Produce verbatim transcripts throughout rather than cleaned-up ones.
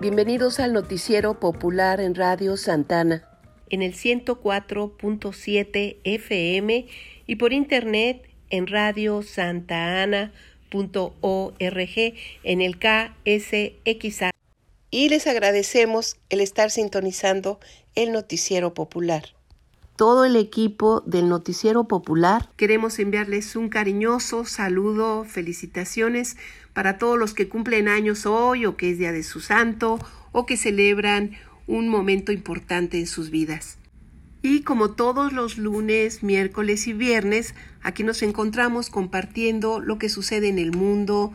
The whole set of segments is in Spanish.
Bienvenidos al noticiero popular en Radio Santana, en el ciento cuatro punto siete F M y por internet en radio santa ana punto org en el K S X A. Y les agradecemos el estar sintonizando el noticiero popular. Todo el equipo del noticiero popular queremos enviarles un cariñoso saludo, felicitaciones para todos los que cumplen años hoy o que es día de su santo o que celebran un momento importante en sus vidas. Y como todos los lunes, miércoles y viernes, aquí nos encontramos compartiendo lo que sucede en el mundo,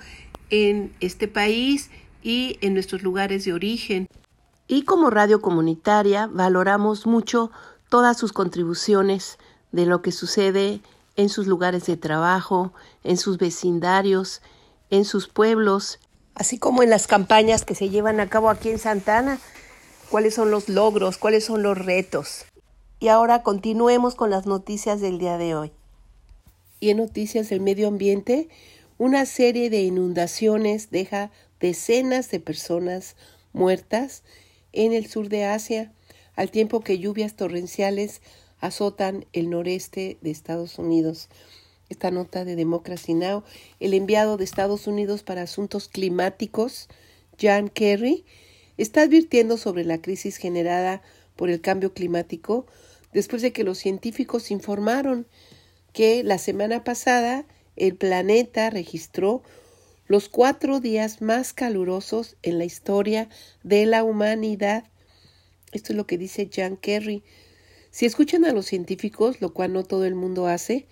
en este país y en nuestros lugares de origen. Y como radio comunitaria valoramos mucho todas sus contribuciones de lo que sucede en sus lugares de trabajo, en sus vecindarios, en sus pueblos, así como en las campañas que se llevan a cabo aquí en Santana, cuáles son los logros, cuáles son los retos. Y ahora continuemos con las noticias del día de hoy. Y en noticias del medio ambiente, una serie de inundaciones deja decenas de personas muertas en el sur de Asia, al tiempo que lluvias torrenciales azotan el noreste de Estados Unidos. Esta nota de Democracy Now!, el enviado de Estados Unidos para Asuntos Climáticos, John Kerry, está advirtiendo sobre la crisis generada por el cambio climático después de que los científicos informaron que la semana pasada el planeta registró los cuatro días más calurosos en la historia de la humanidad. Esto es lo que dice John Kerry. Si escuchan a los científicos, lo cual no todo el mundo hace,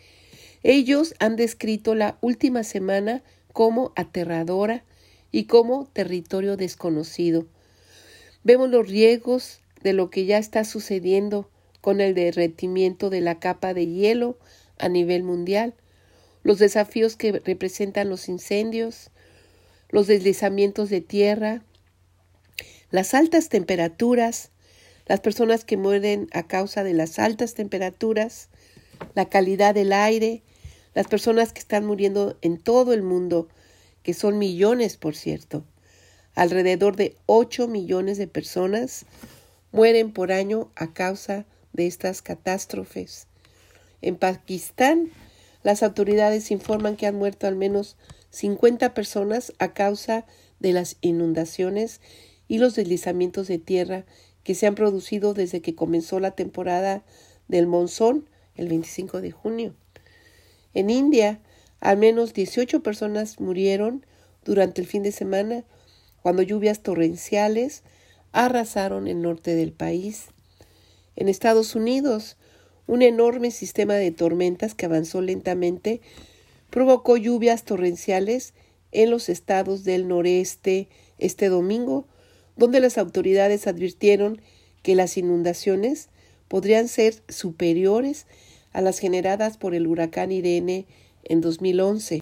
ellos han descrito la última semana como aterradora y como territorio desconocido. Vemos los riesgos de lo que ya está sucediendo con el derretimiento de la capa de hielo a nivel mundial, los desafíos que representan los incendios, los deslizamientos de tierra, las altas temperaturas, las personas que mueren a causa de las altas temperaturas, la calidad del aire, las personas que están muriendo en todo el mundo, que son millones, por cierto. Alrededor de ocho millones de personas mueren por año a causa de estas catástrofes. En Pakistán, las autoridades informan que han muerto al menos cincuenta personas a causa de las inundaciones y los deslizamientos de tierra que se han producido desde que comenzó la temporada del monzón el veinticinco de junio. En India, al menos dieciocho personas murieron durante el fin de semana cuando lluvias torrenciales arrasaron el norte del país. En Estados Unidos, un enorme sistema de tormentas que avanzó lentamente provocó lluvias torrenciales en los estados del noreste este domingo, donde las autoridades advirtieron que las inundaciones podrían ser superiores a las generadas por el huracán Irene en dos mil once.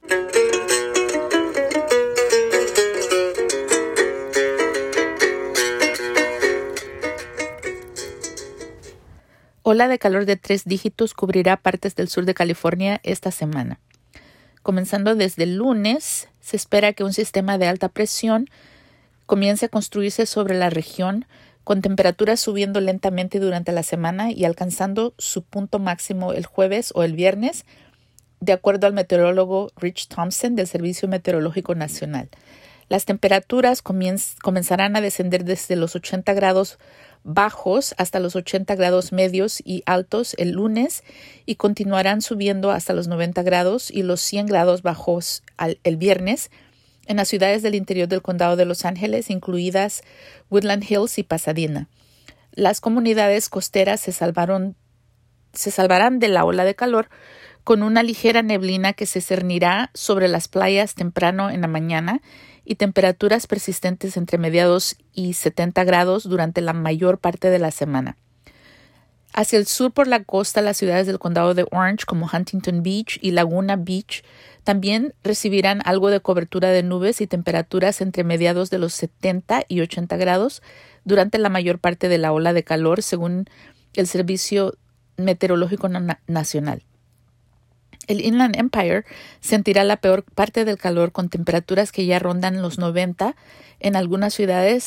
Ola de calor de tres dígitos cubrirá partes del sur de California esta semana. Comenzando desde el lunes, se espera que un sistema de alta presión comience a construirse sobre la región, con temperaturas subiendo lentamente durante la semana y alcanzando su punto máximo el jueves o el viernes, de acuerdo al meteorólogo Rich Thompson del Servicio Meteorológico Nacional. Las temperaturas comienz- comenzarán a descender desde los ochenta grados bajos hasta los ochenta grados medios y altos el lunes y continuarán subiendo hasta los noventa grados y los cien grados bajos al- el viernes, en las ciudades del interior del condado de Los Ángeles, incluidas Woodland Hills y Pasadena. Las comunidades costeras se salvaron, se salvarán de la ola de calor con una ligera neblina que se cernirá sobre las playas temprano en la mañana y temperaturas persistentes entre mediados y setenta grados durante la mayor parte de la semana. Hacia el sur por la costa, las ciudades del condado de Orange, como Huntington Beach y Laguna Beach, también recibirán algo de cobertura de nubes y temperaturas entre mediados de los setenta y ochenta grados durante la mayor parte de la ola de calor, según el Servicio Meteorológico Na- Nacional. El Inland Empire sentirá la peor parte del calor con temperaturas que ya rondan los noventa en algunas ciudades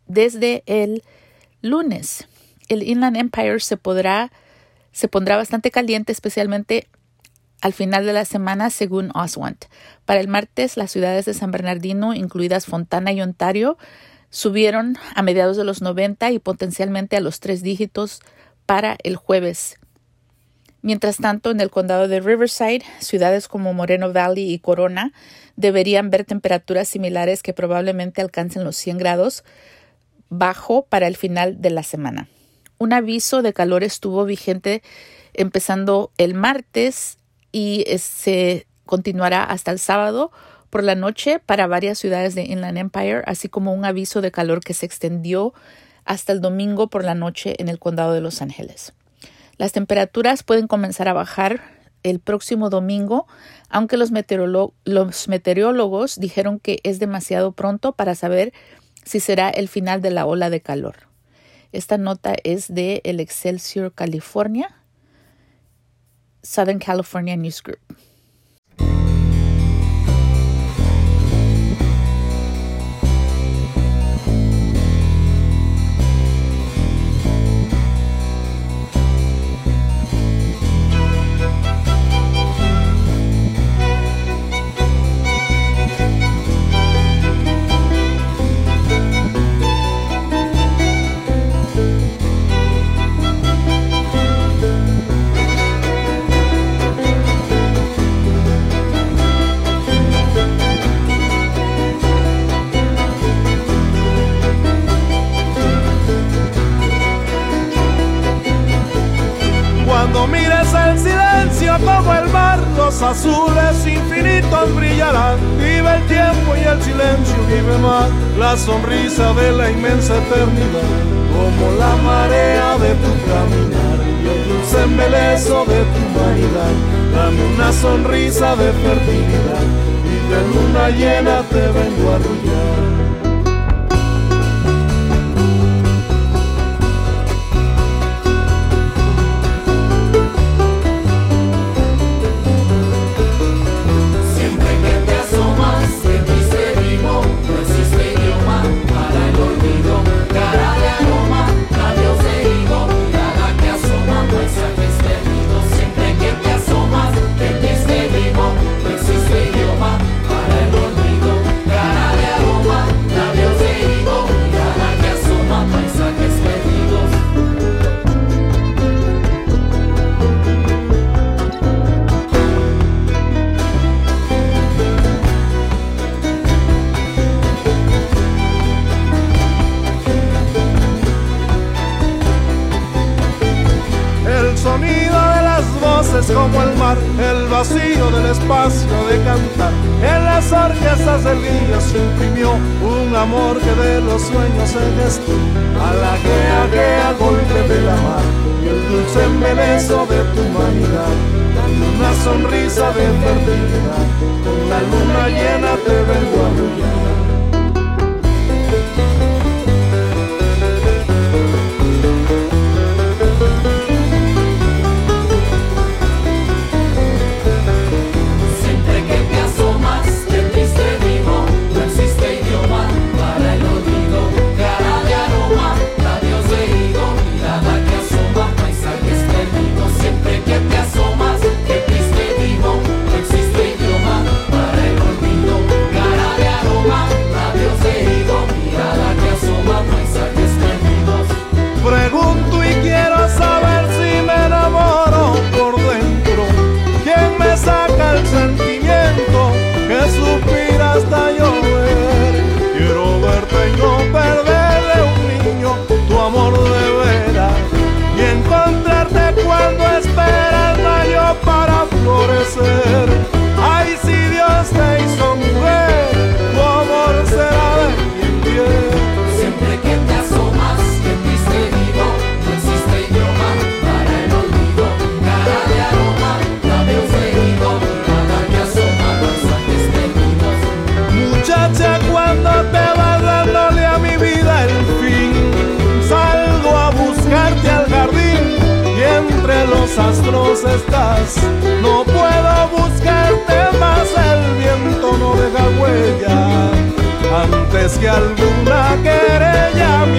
desde el lunes. El Inland Empire se podrá, se pondrá bastante caliente, especialmente al final de la semana, según Oswald. Para el martes, las ciudades de San Bernardino, incluidas Fontana y Ontario, subieron a mediados de los noventa y potencialmente a los tres dígitos para el jueves. Mientras tanto, en el condado de Riverside, ciudades como Moreno Valley y Corona deberían ver temperaturas similares que probablemente alcancen los cien grados bajo para el final de la semana. Un aviso de calor estuvo vigente empezando el martes y se continuará hasta el sábado por la noche para varias ciudades de Inland Empire, así como un aviso de calor que se extendió hasta el domingo por la noche en el condado de Los Ángeles. Las temperaturas pueden comenzar a bajar el próximo domingo, aunque los, meteorolo- los meteorólogos dijeron que es demasiado pronto para saber si será el final de la ola de calor. Esta nota es de el Excelsior California, Southern California News Group. Cuando mires el silencio como el mar, los azules infinitos brillarán. Vive el tiempo y el silencio, vive más la sonrisa de la inmensa eternidad. Como la marea de tu caminar y el dulce embelezo de tu humanidad. Dame una sonrisa de fertilidad y de luna llena te vengo a arrullar. Como el mar, el vacío del espacio de cantar. En las orquestas del día se imprimió un amor que de los sueños se gestó. A la guea, guea, golpe de la mar y el dulce embelezo de tu humanidad. Dame una sonrisa de fertilidad, con la luna llena te vengo a arrullar. Ay, si Dios te hizo mujer, tu amor será de quien quiere. Siempre que te asomas, que triste vivo, no existe idioma para el olvido. Cara de aroma, labios de higo, nada que asoma, pasajes perdidos. Muchacha, cuando te vas dándole a mi vida el fin, salgo a buscarte al jardín y entre los astros estás. No puedo buscarte más, el viento no deja huella. Antes que alguna querella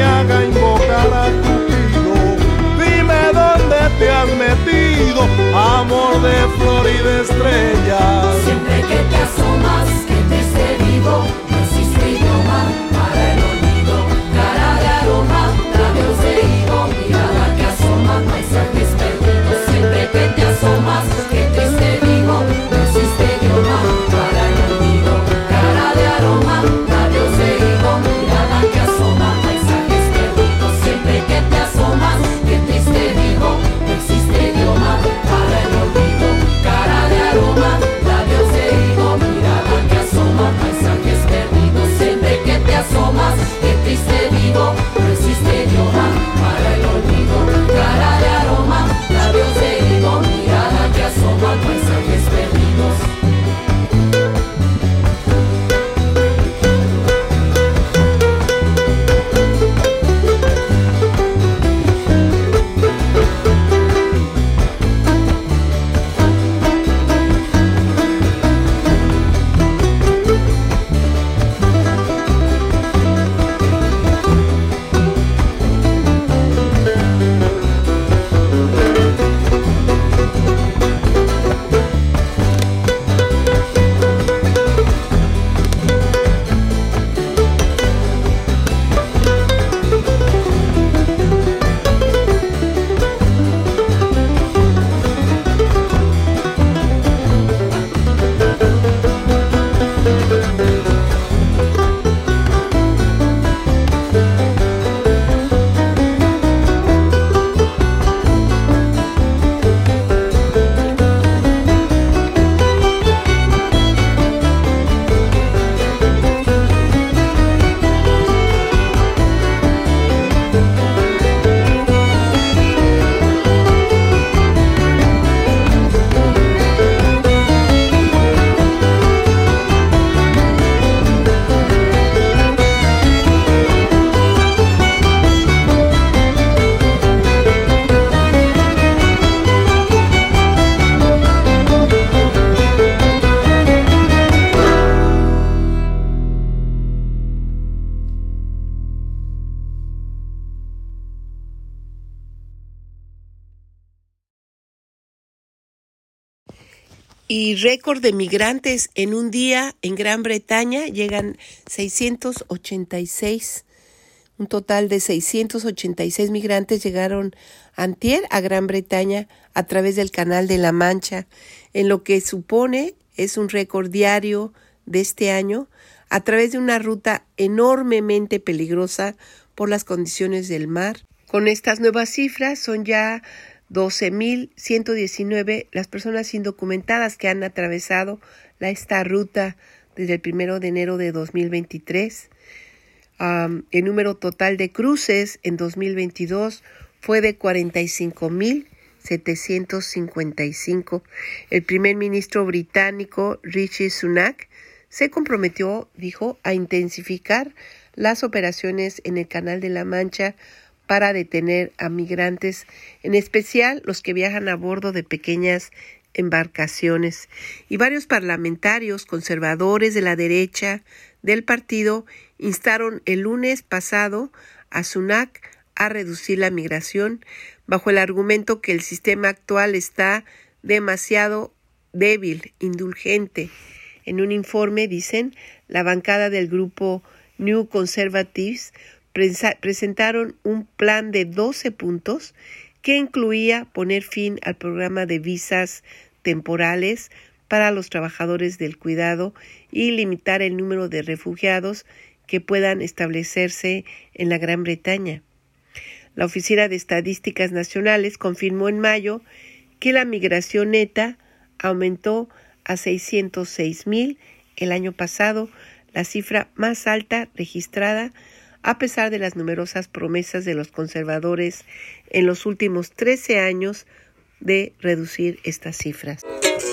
Y récord de migrantes en un día en Gran Bretaña, llegan seiscientos ochenta y seis. Un total de seiscientos ochenta y seis migrantes llegaron antier a Gran Bretaña a través del Canal de la Mancha, en lo que supone es un récord diario de este año, a través de una ruta enormemente peligrosa por las condiciones del mar. Con estas nuevas cifras son ya doce mil ciento diecinueve las personas indocumentadas que han atravesado la, esta ruta desde el primero de enero de dos mil veintitrés. Um, el número total de cruces en dos mil veintidós fue de cuarenta y cinco mil setecientos cincuenta y cinco. El primer ministro británico Rishi Sunak se comprometió, dijo, a intensificar las operaciones en el Canal de la Mancha para detener a migrantes, en especial los que viajan a bordo de pequeñas embarcaciones. Y varios parlamentarios conservadores de la derecha del partido instaron el lunes pasado a Sunak a reducir la migración bajo el argumento que el sistema actual está demasiado débil, indulgente. En un informe, dicen, la bancada del grupo New Conservatives presentaron un plan de doce puntos que incluía poner fin al programa de visas temporales para los trabajadores del cuidado y limitar el número de refugiados que puedan establecerse en la Gran Bretaña. La Oficina de Estadísticas Nacionales confirmó en mayo que la migración neta aumentó a seiscientos seis mil el año pasado, la cifra más alta registrada a pesar de las numerosas promesas de los conservadores en los últimos trece años de reducir estas cifras.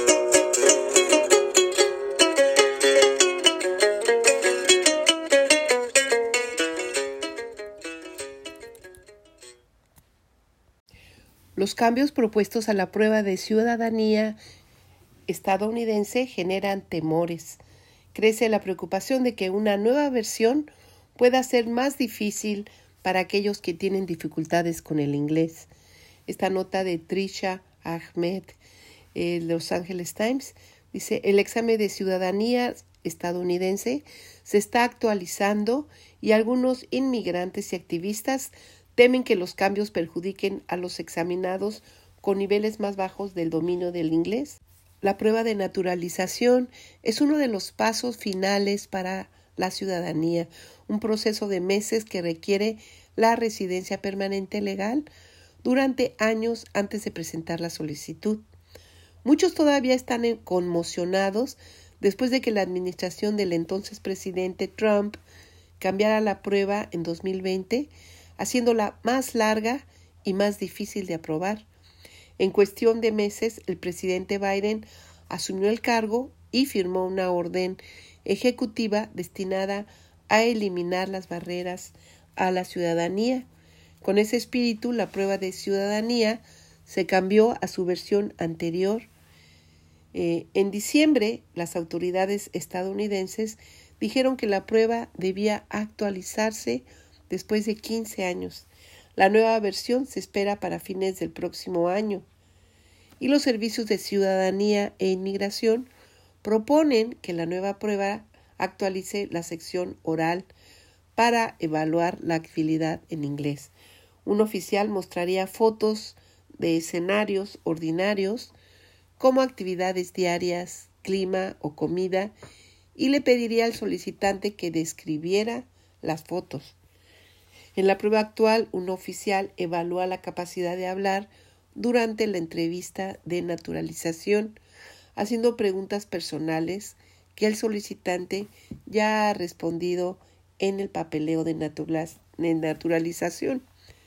Los cambios propuestos a la prueba de ciudadanía estadounidense generan temores. Crece la preocupación de que una nueva versión pueda ser más difícil para aquellos que tienen dificultades con el inglés. Esta nota de Trisha Ahmed, eh, Los Angeles Times, dice: el examen de ciudadanía estadounidense se está actualizando y algunos inmigrantes y activistas temen que los cambios perjudiquen a los examinados con niveles más bajos del dominio del inglés. La prueba de naturalización es uno de los pasos finales para la ciudadanía, un proceso de meses que requiere la residencia permanente legal durante años antes de presentar la solicitud. Muchos todavía están conmocionados después de que la administración del entonces presidente Trump cambiara la prueba en dos mil veinte, haciéndola más larga y más difícil de aprobar. En cuestión de meses, el presidente Biden asumió el cargo y firmó una orden ejecutiva destinada a eliminar las barreras a la ciudadanía. Con ese espíritu, la prueba de ciudadanía se cambió a su versión anterior. Eh, en diciembre, las autoridades estadounidenses dijeron que la prueba debía actualizarse después de quince años. La nueva versión se espera para fines del próximo año. Y los servicios de ciudadanía e inmigración proponen que la nueva prueba actualice la sección oral para evaluar la habilidad en inglés. Un oficial mostraría fotos de escenarios ordinarios como actividades diarias, clima o comida y le pediría al solicitante que describiera las fotos. En la prueba actual, un oficial evalúa la capacidad de hablar durante la entrevista de naturalización, haciendo preguntas personales que el solicitante ya ha respondido en el papeleo de naturalización.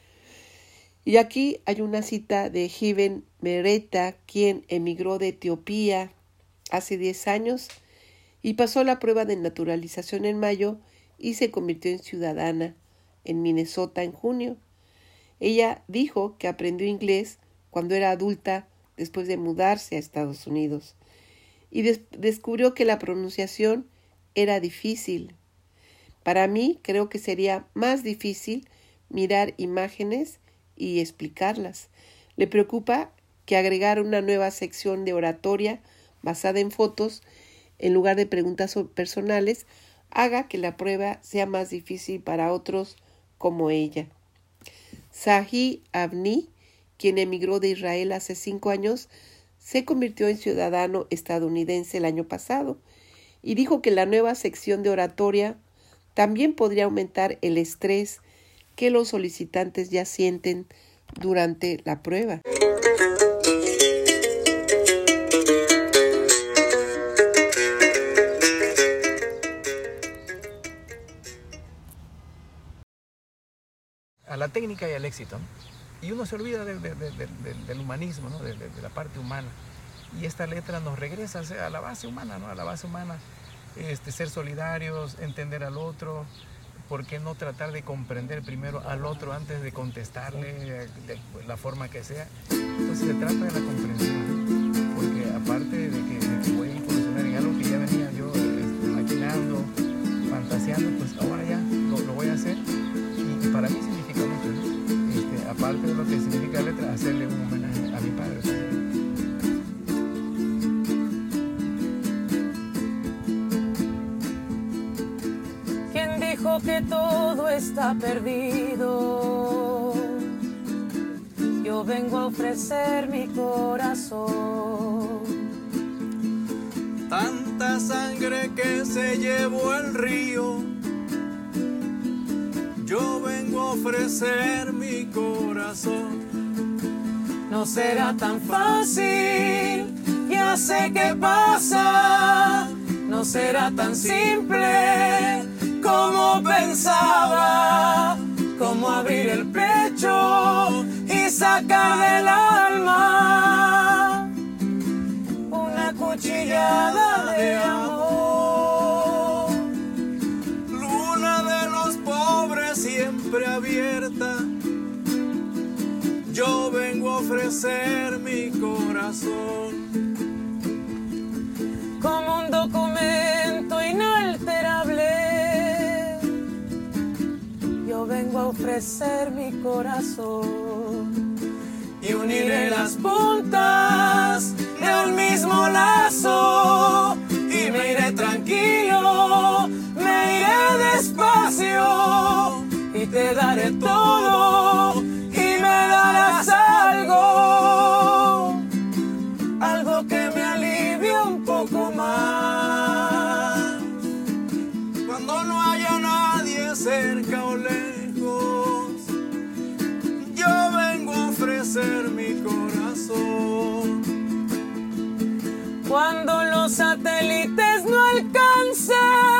Y aquí hay una cita de Hiven Mereta, quien emigró de Etiopía hace diez años y pasó la prueba de naturalización en mayo y se convirtió en ciudadana en Minnesota en junio. Ella dijo que aprendió inglés cuando era adulta después de mudarse a Estados Unidos y des- descubrió que la pronunciación era difícil. Para mí creo que sería más difícil mirar imágenes y explicarlas. Le preocupa que agregar una nueva sección de oratoria basada en fotos, en lugar de preguntas personales, haga que la prueba sea más difícil para otros como ella. Zahi Avni, quien emigró de Israel hace cinco años, se convirtió en ciudadano estadounidense el año pasado y dijo que la nueva sección de oratoria también podría aumentar el estrés que los solicitantes ya sienten durante la prueba. A la técnica y al éxito, ¿no? Y uno se olvida de, de, de, de, de, del humanismo, ¿no? de, de, de la parte humana. Y esta letra nos regresa a la base humana, ¿no? A la base humana, este, ser solidarios, entender al otro. ¿Por qué no tratar de comprender primero al otro antes de contestarle de la forma que sea? Entonces se trata de la comprensión, porque aparte de que, de que voy a incursionar en algo que ya venía yo este, maquinando, fantaseando, pues ahora ya lo, lo voy a hacer. Y, y para mí significa mucho, ¿no? Este, aparte de lo que significa la letra, hacerle un homenaje a mi padre. O sea, que todo está perdido, yo vengo a ofrecer mi corazón. Tanta sangre que se llevó el río, yo vengo a ofrecer mi corazón. No será tan fácil, ya sé qué pasa, no será tan simple como pensaba, como abrir el pecho y sacar del alma una cuchillada de amor. Luna de los pobres siempre abierta, yo vengo a ofrecer mi corazón. Como un documento inalterable, yo vengo a ofrecer mi corazón y uniré las puntas de un mismo lazo y me iré tranquilo, me iré despacio y te daré todo y me darás algo, algo que me alivie un poco más. Cuando no haya nadie cerca o lejos, yo vengo a ofrecer mi corazón. Cuando los satélites no alcancen,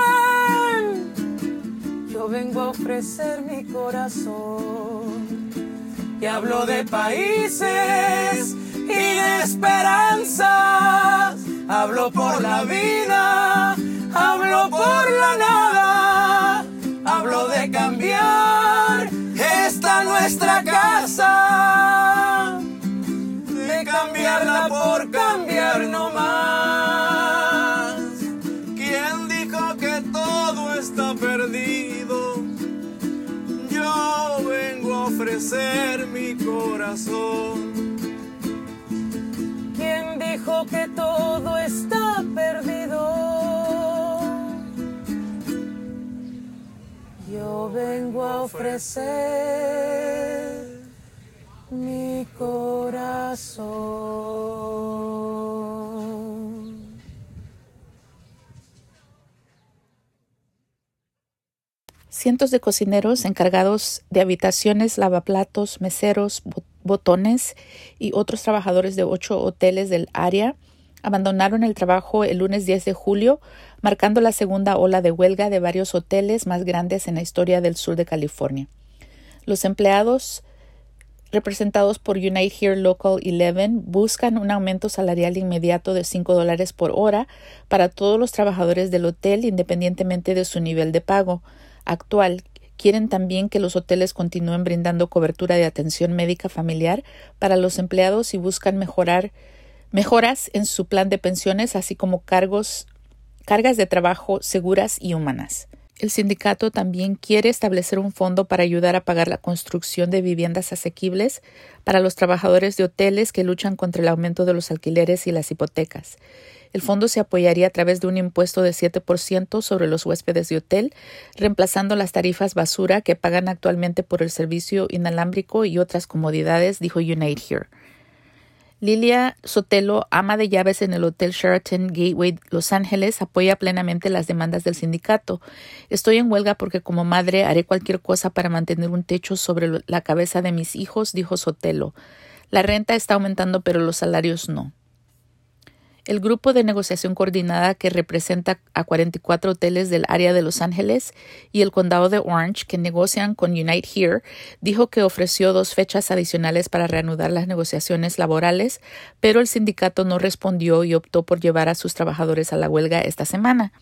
yo vengo a ofrecer mi corazón. Y hablo de países y de esperanzas, hablo por la vida, hablo por la nada, hablo de cambiar esta nuestra casa, de cambiarla por cambiar no más. ¿Quién dijo que todo está perdido? Yo vengo a ofrecer mi corazón. ¿Quién dijo que todo está perdido? Yo vengo a ofrecer mi corazón. Cientos de cocineros encargados de habitaciones, lavaplatos, meseros, botones y otros trabajadores de ocho hoteles del área abandonaron el trabajo el lunes diez de julio, marcando la segunda ola de huelga de varios hoteles más grandes en la historia del sur de California. Los empleados, representados por Unite Here Local once, buscan un aumento salarial inmediato de cinco dólares por hora para todos los trabajadores del hotel, independientemente de su nivel de pago actual. Quieren también que los hoteles continúen brindando cobertura de atención médica familiar para los empleados y buscan mejorar mejoras en su plan de pensiones, así como cargos, cargas de trabajo seguras y humanas. El sindicato también quiere establecer un fondo para ayudar a pagar la construcción de viviendas asequibles para los trabajadores de hoteles que luchan contra el aumento de los alquileres y las hipotecas. El fondo se apoyaría a través de un impuesto de siete por ciento sobre los huéspedes de hotel, reemplazando las tarifas basura que pagan actualmente por el servicio inalámbrico y otras comodidades, dijo Unite Here. Lilia Sotelo, ama de llaves en el Hotel Sheraton Gateway Los Ángeles, apoya plenamente las demandas del sindicato. Estoy en huelga porque como madre haré cualquier cosa para mantener un techo sobre la cabeza de mis hijos, dijo Sotelo. La renta está aumentando, pero los salarios no. El grupo de negociación coordinada que representa a cuarenta y cuatro hoteles del área de Los Ángeles y el condado de Orange que negocian con Unite Here dijo que ofreció dos fechas adicionales para reanudar las negociaciones laborales, pero el sindicato no respondió y optó por llevar a sus trabajadores a la huelga esta semana.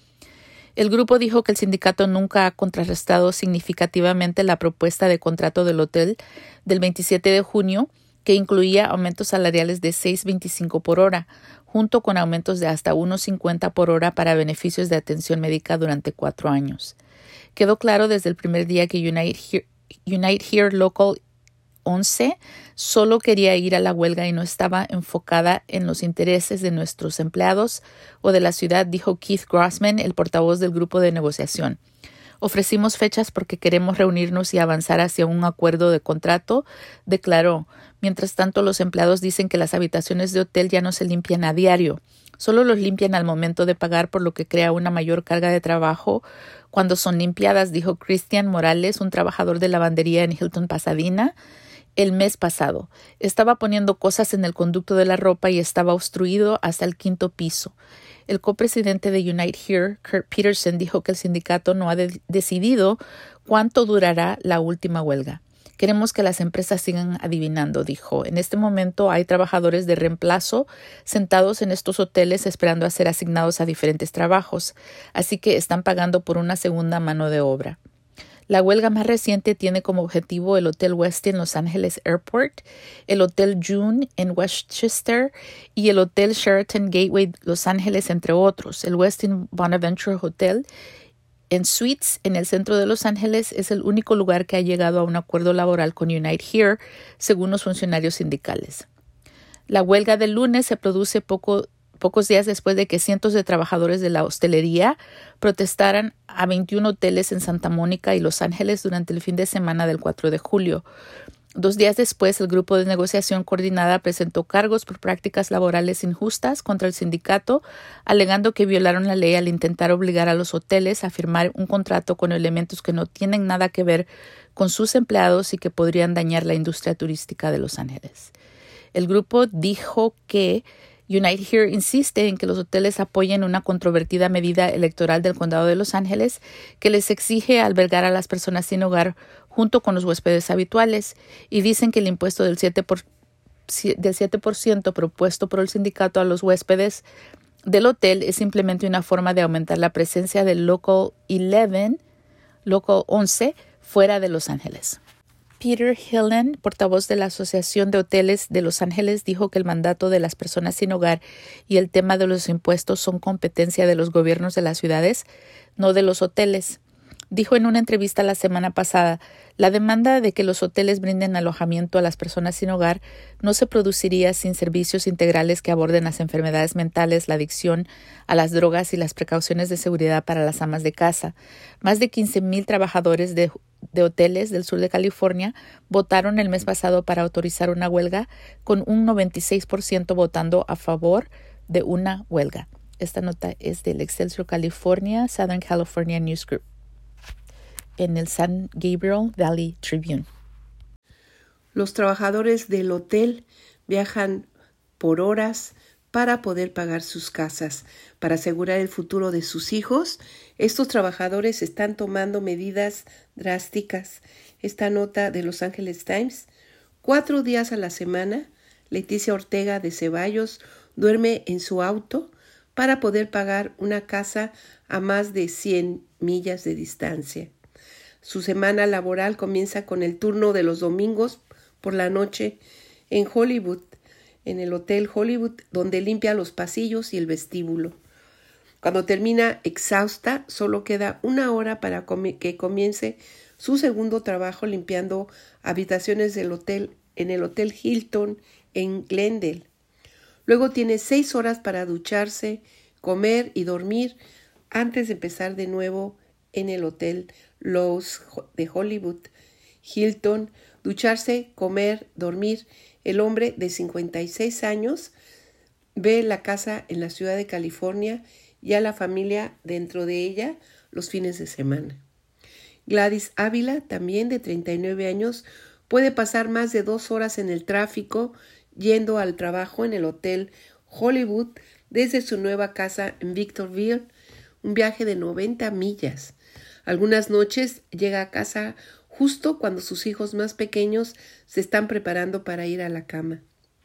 El grupo dijo que el sindicato nunca ha contrarrestado significativamente la propuesta de contrato del hotel del veintisiete de junio, que incluía aumentos salariales de seis veinticinco por hora, junto con aumentos de hasta uno cincuenta por hora para beneficios de atención médica durante cuatro años. Quedó claro desde el primer día que Unite Here, Unite Here Local once solo quería ir a la huelga y no estaba enfocada en los intereses de nuestros empleados o de la ciudad, dijo Keith Grossman, el portavoz del grupo de negociación. Ofrecimos fechas porque queremos reunirnos y avanzar hacia un acuerdo de contrato, declaró. Mientras tanto, los empleados dicen que las habitaciones de hotel ya no se limpian a diario. Solo los limpian al momento de pagar, por lo que crea una mayor carga de trabajo cuando son limpiadas, dijo Cristian Morales, un trabajador de lavandería en Hilton, Pasadena, el mes pasado. Estaba poniendo cosas en el conducto de la ropa y estaba obstruido hasta el quinto piso. El copresidente de Unite Here, Kurt Peterson, dijo que el sindicato no ha de- decidido cuánto durará la última huelga. Queremos que las empresas sigan adivinando, dijo. En este momento hay trabajadores de reemplazo sentados en estos hoteles esperando a ser asignados a diferentes trabajos, así que están pagando por una segunda mano de obra. La huelga más reciente tiene como objetivo el Hotel Westin Los Angeles Airport, el Hotel June en Westchester y el Hotel Sheraton Gateway Los Ángeles, entre otros. El Westin Bonaventure Hotel en Suites, en el centro de Los Ángeles, es el único lugar que ha llegado a un acuerdo laboral con Unite Here, según los funcionarios sindicales. La huelga del lunes se produce poco pocos días después de que cientos de trabajadores de la hostelería protestaran a veintiún hoteles en Santa Mónica y Los Ángeles durante el fin de semana del cuatro de julio. Dos días después, el grupo de negociación coordinada presentó cargos por prácticas laborales injustas contra el sindicato, alegando que violaron la ley al intentar obligar a los hoteles a firmar un contrato con elementos que no tienen nada que ver con sus empleados y que podrían dañar la industria turística de Los Ángeles. El grupo dijo que Unite Here insiste en que los hoteles apoyen una controvertida medida electoral del condado de Los Ángeles que les exige albergar a las personas sin hogar junto con los huéspedes habituales, y dicen que el impuesto del siete por ciento, del siete por ciento propuesto por el sindicato a los huéspedes del hotel es simplemente una forma de aumentar la presencia del Local once, Local once fuera de Los Ángeles. Peter Hillen, portavoz de la Asociación de Hoteles de Los Ángeles, dijo que el mandato de las personas sin hogar y el tema de los impuestos son competencia de los gobiernos de las ciudades, no de los hoteles. Dijo en una entrevista la semana pasada, la demanda de que los hoteles brinden alojamiento a las personas sin hogar no se produciría sin servicios integrales que aborden las enfermedades mentales, la adicción a las drogas y las precauciones de seguridad para las amas de casa. Más de quince mil trabajadores de, de hoteles del sur de California votaron el mes pasado para autorizar una huelga, con un noventa y seis por ciento votando a favor de una huelga. Esta nota es del Excelsior California, Southern California News Group, en el San Gabriel Valley Tribune. Los trabajadores del hotel viajan por horas para poder pagar sus casas. Para asegurar el futuro de sus hijos, estos trabajadores están tomando medidas drásticas. Esta nota de Los Angeles Times: cuatro días a la semana, Leticia Ortega de Ceballos duerme en su auto para poder pagar una casa a más de cien millas de distancia. Su semana laboral comienza con el turno de los domingos por la noche en Hollywood, en el Hotel Hollywood, donde limpia los pasillos y el vestíbulo. Cuando termina exhausta, solo queda una hora para que comience su segundo trabajo limpiando habitaciones del hotel en el Hotel Hilton en Glendale. Luego tiene seis horas para ducharse comer y dormir antes de empezar de nuevo en el Hotel Loews de Hollywood. Hilton, ducharse, comer, dormir. El hombre de cincuenta y seis años ve la casa en la ciudad de California y a la familia dentro de ella los fines de semana. Gladys Ávila, también de treinta y nueve años, puede pasar más de dos horas en el tráfico yendo al trabajo en el Hotel Hollywood desde su nueva casa en Victorville, un viaje de noventa millas. Algunas noches llega a casa justo cuando sus hijos más pequeños se están preparando para ir a la cama.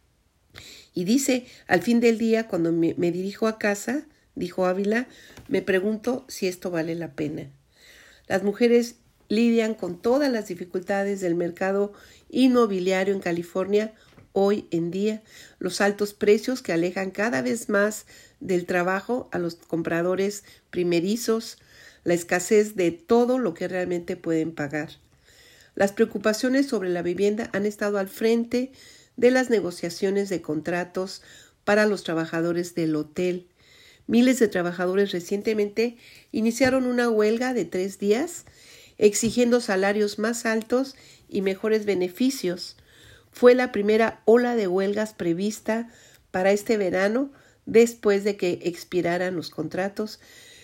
Y dice, al fin del día, cuando me, me dirijo a casa, dijo Ávila, me pregunto si esto vale la pena. Las mujeres lidian con todas las dificultades del mercado inmobiliario en California hoy en día, los altos precios que alejan cada vez más del trabajo a los compradores primerizos, la escasez de todo lo que realmente pueden pagar. Las preocupaciones sobre la vivienda han estado al frente de las negociaciones de contratos para los trabajadores del hotel. Miles de trabajadores recientemente iniciaron una huelga de tres días, exigiendo salarios más altos y mejores beneficios. Fue la primera ola de huelgas prevista para este verano después de que expiraran los contratos,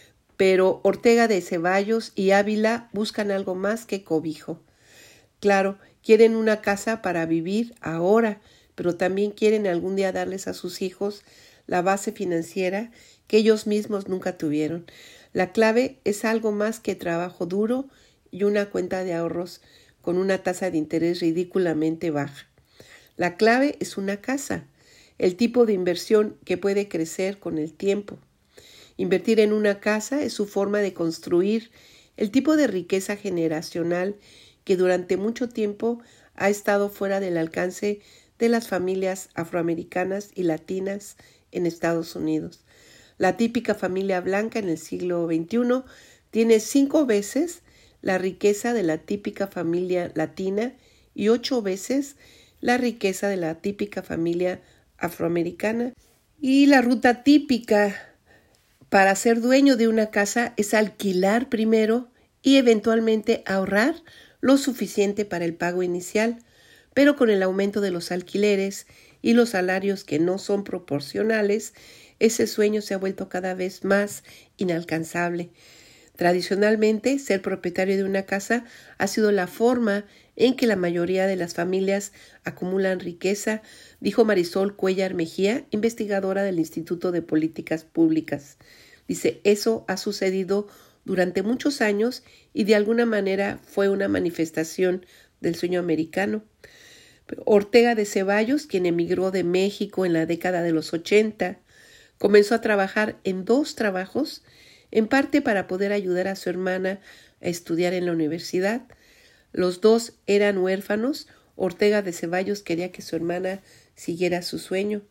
pero Ortega de Ceballos y Ávila buscan algo más que cobijo. Claro, quieren una casa para vivir ahora, pero también quieren algún día darles a sus hijos la base financiera que ellos mismos nunca tuvieron. La clave es algo más que trabajo duro y una cuenta de ahorros con una tasa de interés ridículamente baja. La clave es una casa, el tipo de inversión que puede crecer con el tiempo. Invertir en una casa es su forma de construir el tipo de riqueza generacional que durante mucho tiempo ha estado fuera del alcance de las familias afroamericanas y latinas en Estados Unidos. La típica familia blanca en el siglo veintiuno tiene cinco veces la riqueza de la típica familia latina y ocho veces la riqueza de la típica familia afroamericana. Y la ruta típica para ser dueño de una casa es alquilar primero y eventualmente ahorrar lo suficiente para el pago inicial, pero con el aumento de los alquileres y los salarios que no son proporcionales, ese sueño se ha vuelto cada vez más inalcanzable. Tradicionalmente, ser propietario de una casa ha sido la forma en que la mayoría de las familias acumulan riqueza, dijo Marisol Cuellar Mejía, investigadora del Instituto de Políticas Públicas. Dice, eso ha sucedido durante muchos años y de alguna manera fue una manifestación del sueño americano. Ortega de Ceballos, quien emigró de México en la década de los ochenta, comenzó a trabajar en dos trabajos, en parte para poder ayudar a su hermana a estudiar en la universidad. Los dos eran huérfanos. Ortega de Ceballos quería que su hermana siguiera su sueño.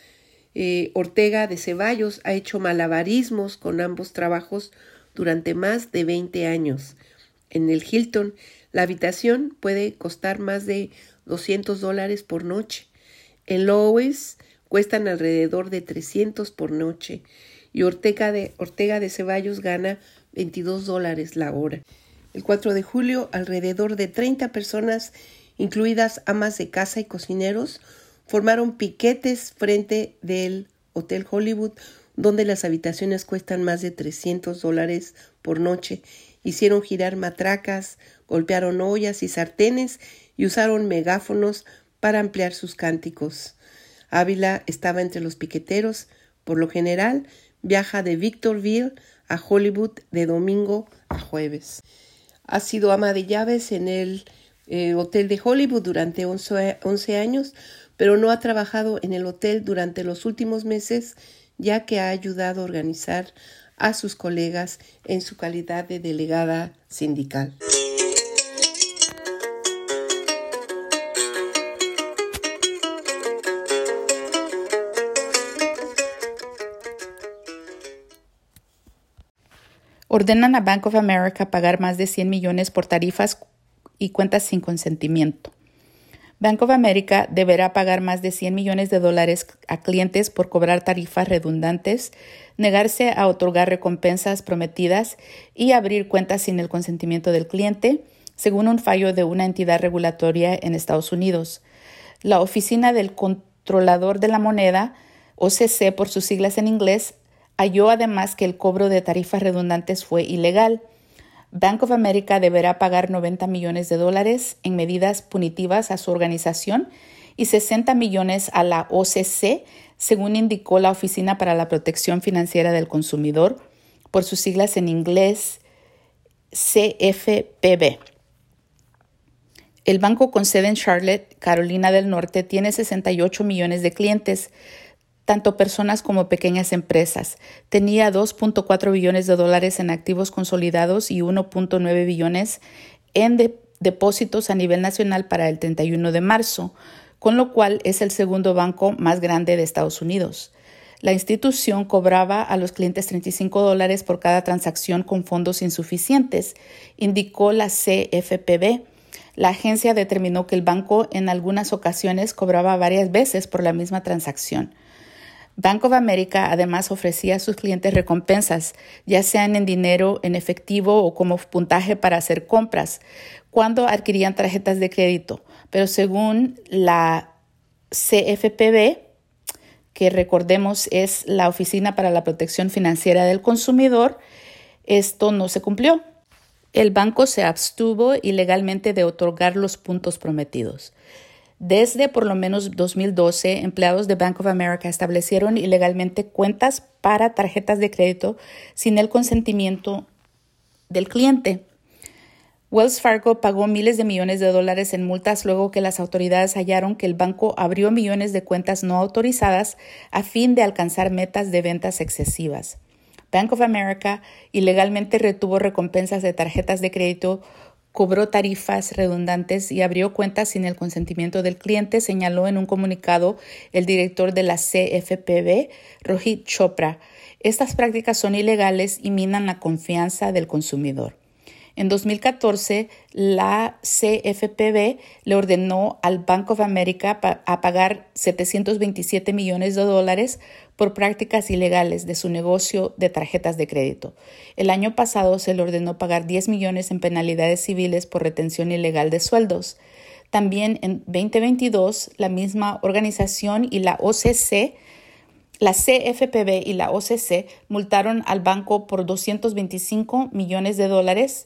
Eh, Ortega de Ceballos ha hecho malabarismos con ambos trabajos durante más de veinte años. En el Hilton, la habitación puede costar más de doscientos dólares por noche. En Loews cuestan alrededor de trescientos por noche y Ortega de, Ortega de Ceballos gana veintidós dólares la hora. El cuatro de julio, alrededor de treinta personas, incluidas amas de casa y cocineros, formaron piquetes frente del Hotel Hollywood, donde las habitaciones cuestan más de trescientos dólares por noche. Hicieron girar matracas, golpearon ollas y sartenes y usaron megáfonos para ampliar sus cánticos. Ávila estaba entre los piqueteros. Por lo general, viaja de Victorville a Hollywood de domingo a jueves. Ha sido ama de llaves en el eh, Hotel de Hollywood durante once, once años, pero no ha trabajado en el hotel durante los últimos meses, ya que ha ayudado a organizar a sus colegas en su calidad de delegada sindical. Ordenan a Bank of America pagar más de cien millones por tarifas y cuentas sin consentimiento. Bank of America deberá pagar más de cien millones de dólares a clientes por cobrar tarifas redundantes, negarse a otorgar recompensas prometidas y abrir cuentas sin el consentimiento del cliente, según un fallo de una entidad regulatoria en Estados Unidos. La Oficina del Controlador de la Moneda, O C C por sus siglas en inglés, halló además que el cobro de tarifas redundantes fue ilegal. Bank of America deberá pagar noventa millones de dólares en medidas punitivas a su organización y sesenta millones a la O C C, según indicó la Oficina para la Protección Financiera del Consumidor, por sus siglas en inglés C F P B. El banco con sede en Charlotte, Carolina del Norte, tiene sesenta y ocho millones de clientes, tanto personas como pequeñas empresas. Tenía dos punto cuatro billones de dólares en activos consolidados y uno punto nueve billones en de- depósitos a nivel nacional para el treinta y uno de marzo, con lo cual es el segundo banco más grande de Estados Unidos. La institución cobraba a los clientes treinta y cinco dólares por cada transacción con fondos insuficientes, indicó la C F P B. La agencia determinó que el banco en algunas ocasiones cobraba varias veces por la misma transacción. Bank of America además ofrecía a sus clientes recompensas, ya sean en dinero, en efectivo o como puntaje para hacer compras, cuando adquirían tarjetas de crédito. Pero según la C F P B, que recordemos es la Oficina para la Protección Financiera del Consumidor, esto no se cumplió. El banco se abstuvo ilegalmente de otorgar los puntos prometidos. Desde por lo menos dos mil doce, empleados de Bank of America establecieron ilegalmente cuentas para tarjetas de crédito sin el consentimiento del cliente. Wells Fargo pagó miles de millones de dólares en multas luego que las autoridades hallaron que el banco abrió millones de cuentas no autorizadas a fin de alcanzar metas de ventas excesivas. Bank of America ilegalmente retuvo recompensas de tarjetas de crédito, cobró tarifas redundantes y abrió cuentas sin el consentimiento del cliente, señaló en un comunicado el director de la C F P B, Rohit Chopra. Estas prácticas son ilegales y minan la confianza del consumidor. En dos mil catorce, la C F P B le ordenó al Bank of America pa- a pagar setecientos veintisiete millones de dólares por prácticas ilegales de su negocio de tarjetas de crédito. El año pasado se le ordenó pagar diez millones en penalidades civiles por retención ilegal de sueldos. También en veinte veintidós, la misma organización y la O C C, la C F P B y la O C C multaron al banco por doscientos veinticinco millones de dólares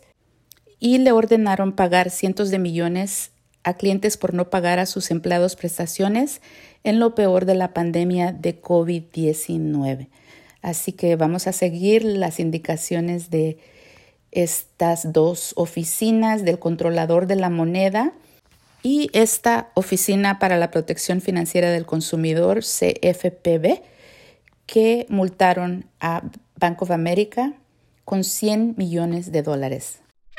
y le ordenaron pagar cientos de millones a clientes por no pagar a sus empleados prestaciones en lo peor de la pandemia de COVID diecinueve. Así que vamos a seguir las indicaciones de estas dos oficinas del Controlador de la Moneda y esta Oficina para la Protección Financiera del Consumidor, C F P B, que multaron a Bank of America con cien millones de dólares.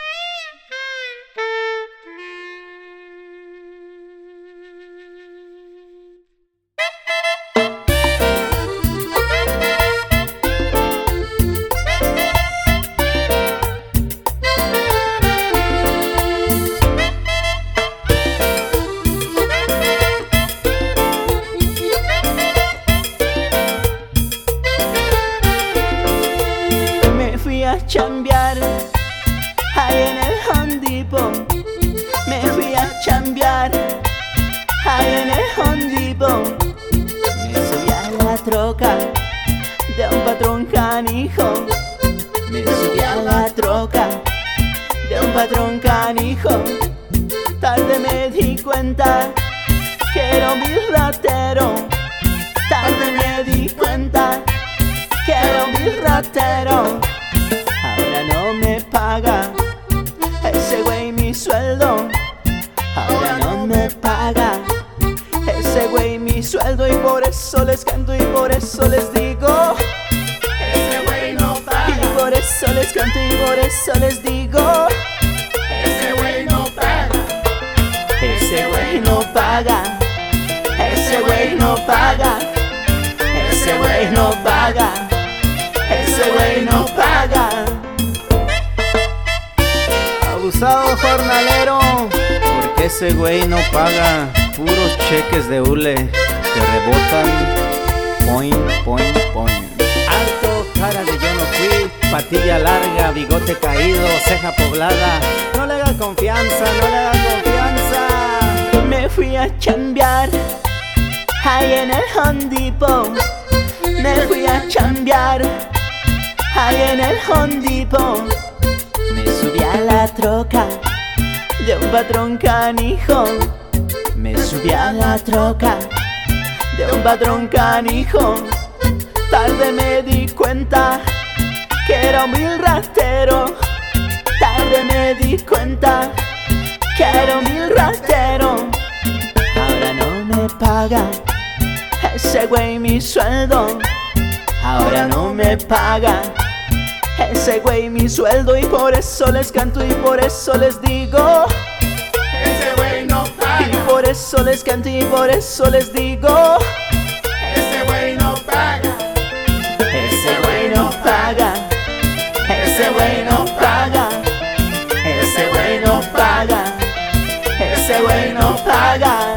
Chambear ahí en el Home Depot. Me fui a chambear ahí en el Home Depot. Me subí a la troca de un patrón canijo. Me subí a la troca de un patrón canijo. Tarde me di cuenta que era un vil ratero. Tarde me di cuenta que era un vil ratero. Ahora no me paga ese güey mi sueldo. Ahora no me paga ese güey mi sueldo. Y por eso les canto y por eso les digo, Ese güey no paga, y por eso les canto y por eso les digo, ese güey no paga, ese güey no paga, ese güey no paga, ese güey no paga, ese güey no paga. Abusado jornalero, porque ese güey no paga. puros cheques de hule que rebotan, point, point, point. Alto, cara de yo no fui, patilla larga, bigote caído, ceja poblada. No le hagas confianza, no le hagas confianza. Me fui a chambear ahí en el Home Depot. Me fui a chambear ahí en el Home Depot. Me subí a la troca de un patrón canijo. Me subí a la troca de un patrón canijo. Tarde me di cuenta que era un vil ratero. Tarde me di cuenta que era un vil ratero. Ahora no me paga ese güey mi sueldo. Ahora no me paga ese güey mi sueldo. Y por eso les canto y por eso les digo, ese güey no paga. Y por eso les canto y por eso les digo, ese güey no paga. Ese güey no paga. Ese güey no paga. Ese güey no paga. Ese güey no paga.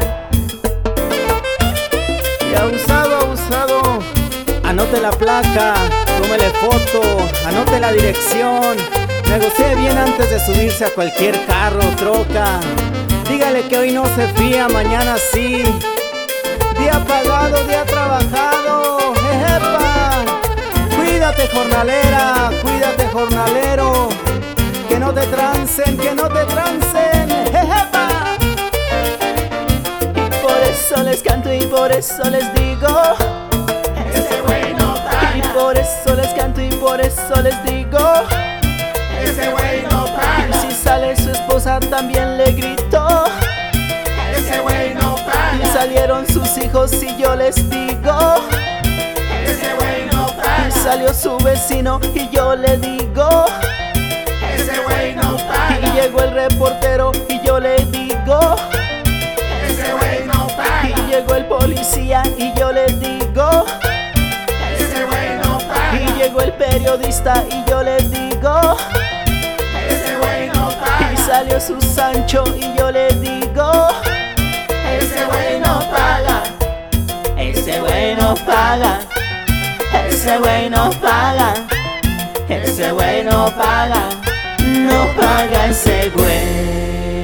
Y abusado, abusado, anote la placa, tómele foto, anote la dirección. Negocie bien antes de subirse a cualquier carro o troca. Dígale que hoy no se fía, mañana sí. Día pagado, día trabajado. Ejepa. Cuídate, jornalera, cuídate, jornalero. Que no te trancen, que no te trancen. Ejepa. Y por eso les canto y por eso les digo, ese güey no paga. y por eso les canto y por eso les digo, ese güey no paga. y si sale su esposa también le gritó, ese güey no paga. y salieron sus hijos y yo les digo, ese güey no paga. y salió su vecino y yo le digo, ese güey no paga. y llegó el reportero y yo le digo, ese güey no paga. y llegó el policía y yo le digo, ese güey no paga. y llegó el periodista y yo le digo, ese güey no paga. y salió su Sancho y yo le digo, ese güey no paga. ese güey no paga. Ese güey no paga. Ese güey no paga. No paga ese güey.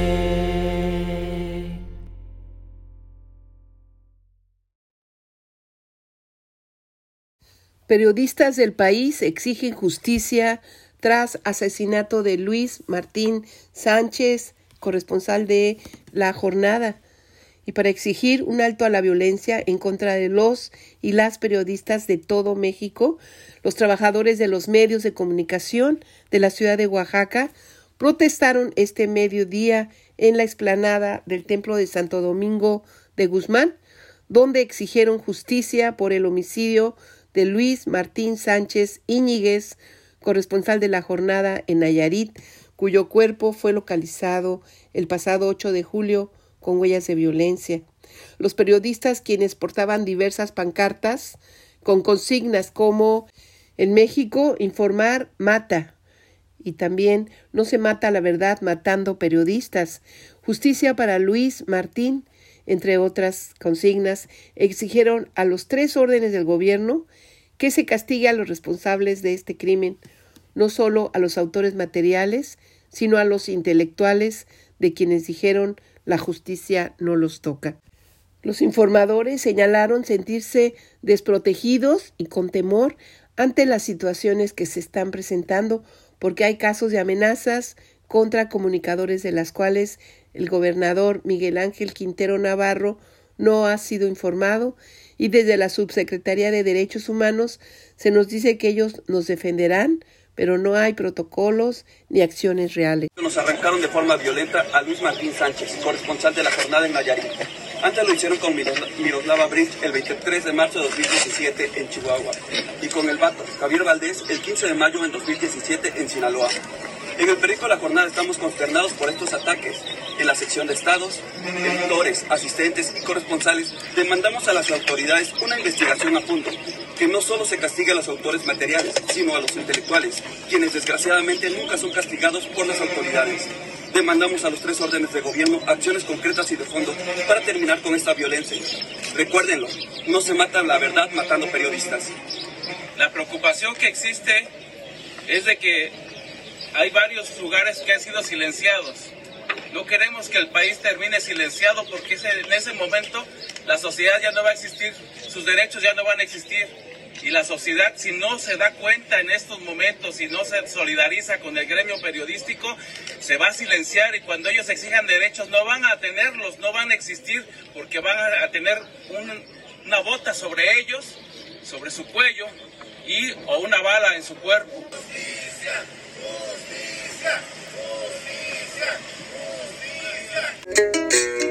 Periodistas del país exigen justicia tras asesinato de Luis Martín Sánchez, corresponsal de La Jornada, y para exigir un alto a la violencia en contra de los y las periodistas de todo México, los trabajadores de los medios de comunicación de la ciudad de Oaxaca protestaron este mediodía en la explanada del Templo de Santo Domingo de Guzmán, donde exigieron justicia por el homicidio de Luis Martín Sánchez Íñiguez, corresponsal de La Jornada en Nayarit, cuyo cuerpo fue localizado el pasado ocho de julio con huellas de violencia. Los periodistas, quienes portaban diversas pancartas con consignas como "En México, informar mata", y también "No se mata la verdad matando periodistas", "Justicia para Luis Martín", entre otras consignas, exigieron a los tres órdenes del gobierno que se castigue a los responsables de este crimen, no solo a los autores materiales, sino a los intelectuales de quienes dijeron la justicia no los toca. Los informadores señalaron sentirse desprotegidos y con temor ante las situaciones que se están presentando, porque hay casos de amenazas contra comunicadores de las cuales el gobernador Miguel Ángel Quintero Navarro no ha sido informado, y desde la Subsecretaría de Derechos Humanos se nos dice que ellos nos defenderán, pero no hay protocolos ni acciones reales. Nos arrancaron de forma violenta a Luis Martín Sánchez, corresponsal de La Jornada en Nayarit. Antes lo hicieron con Miroslava Bridge el veintitrés de marzo de dos mil diecisiete en Chihuahua, y con el vato Javier Valdés el quince de mayo de dos mil diecisiete en Sinaloa. En el periódico La Jornada estamos consternados por estos ataques. En la sección de estados, editores, asistentes y corresponsales demandamos a las autoridades una investigación a fondo, que no solo se castigue a los autores materiales, sino a los intelectuales, quienes desgraciadamente nunca son castigados por las autoridades. demandamos a los tres órdenes de gobierno acciones concretas y de fondo para terminar con esta violencia. Recuérdenlo, no se mata la verdad matando periodistas. La preocupación que existe es de que hay varios lugares que han sido silenciados. No queremos que el país termine silenciado porque ese, en ese momento la sociedad ya no va a existir, sus derechos ya no van a existir. Y la sociedad, si no se da cuenta en estos momentos, si no se solidariza con el gremio periodístico, se va a silenciar y cuando ellos exijan derechos no van a tenerlos, no van a existir porque van a tener un, una bota sobre ellos, sobre su cuello y o una bala en su cuerpo. Justicia, justicia, justicia, justicia.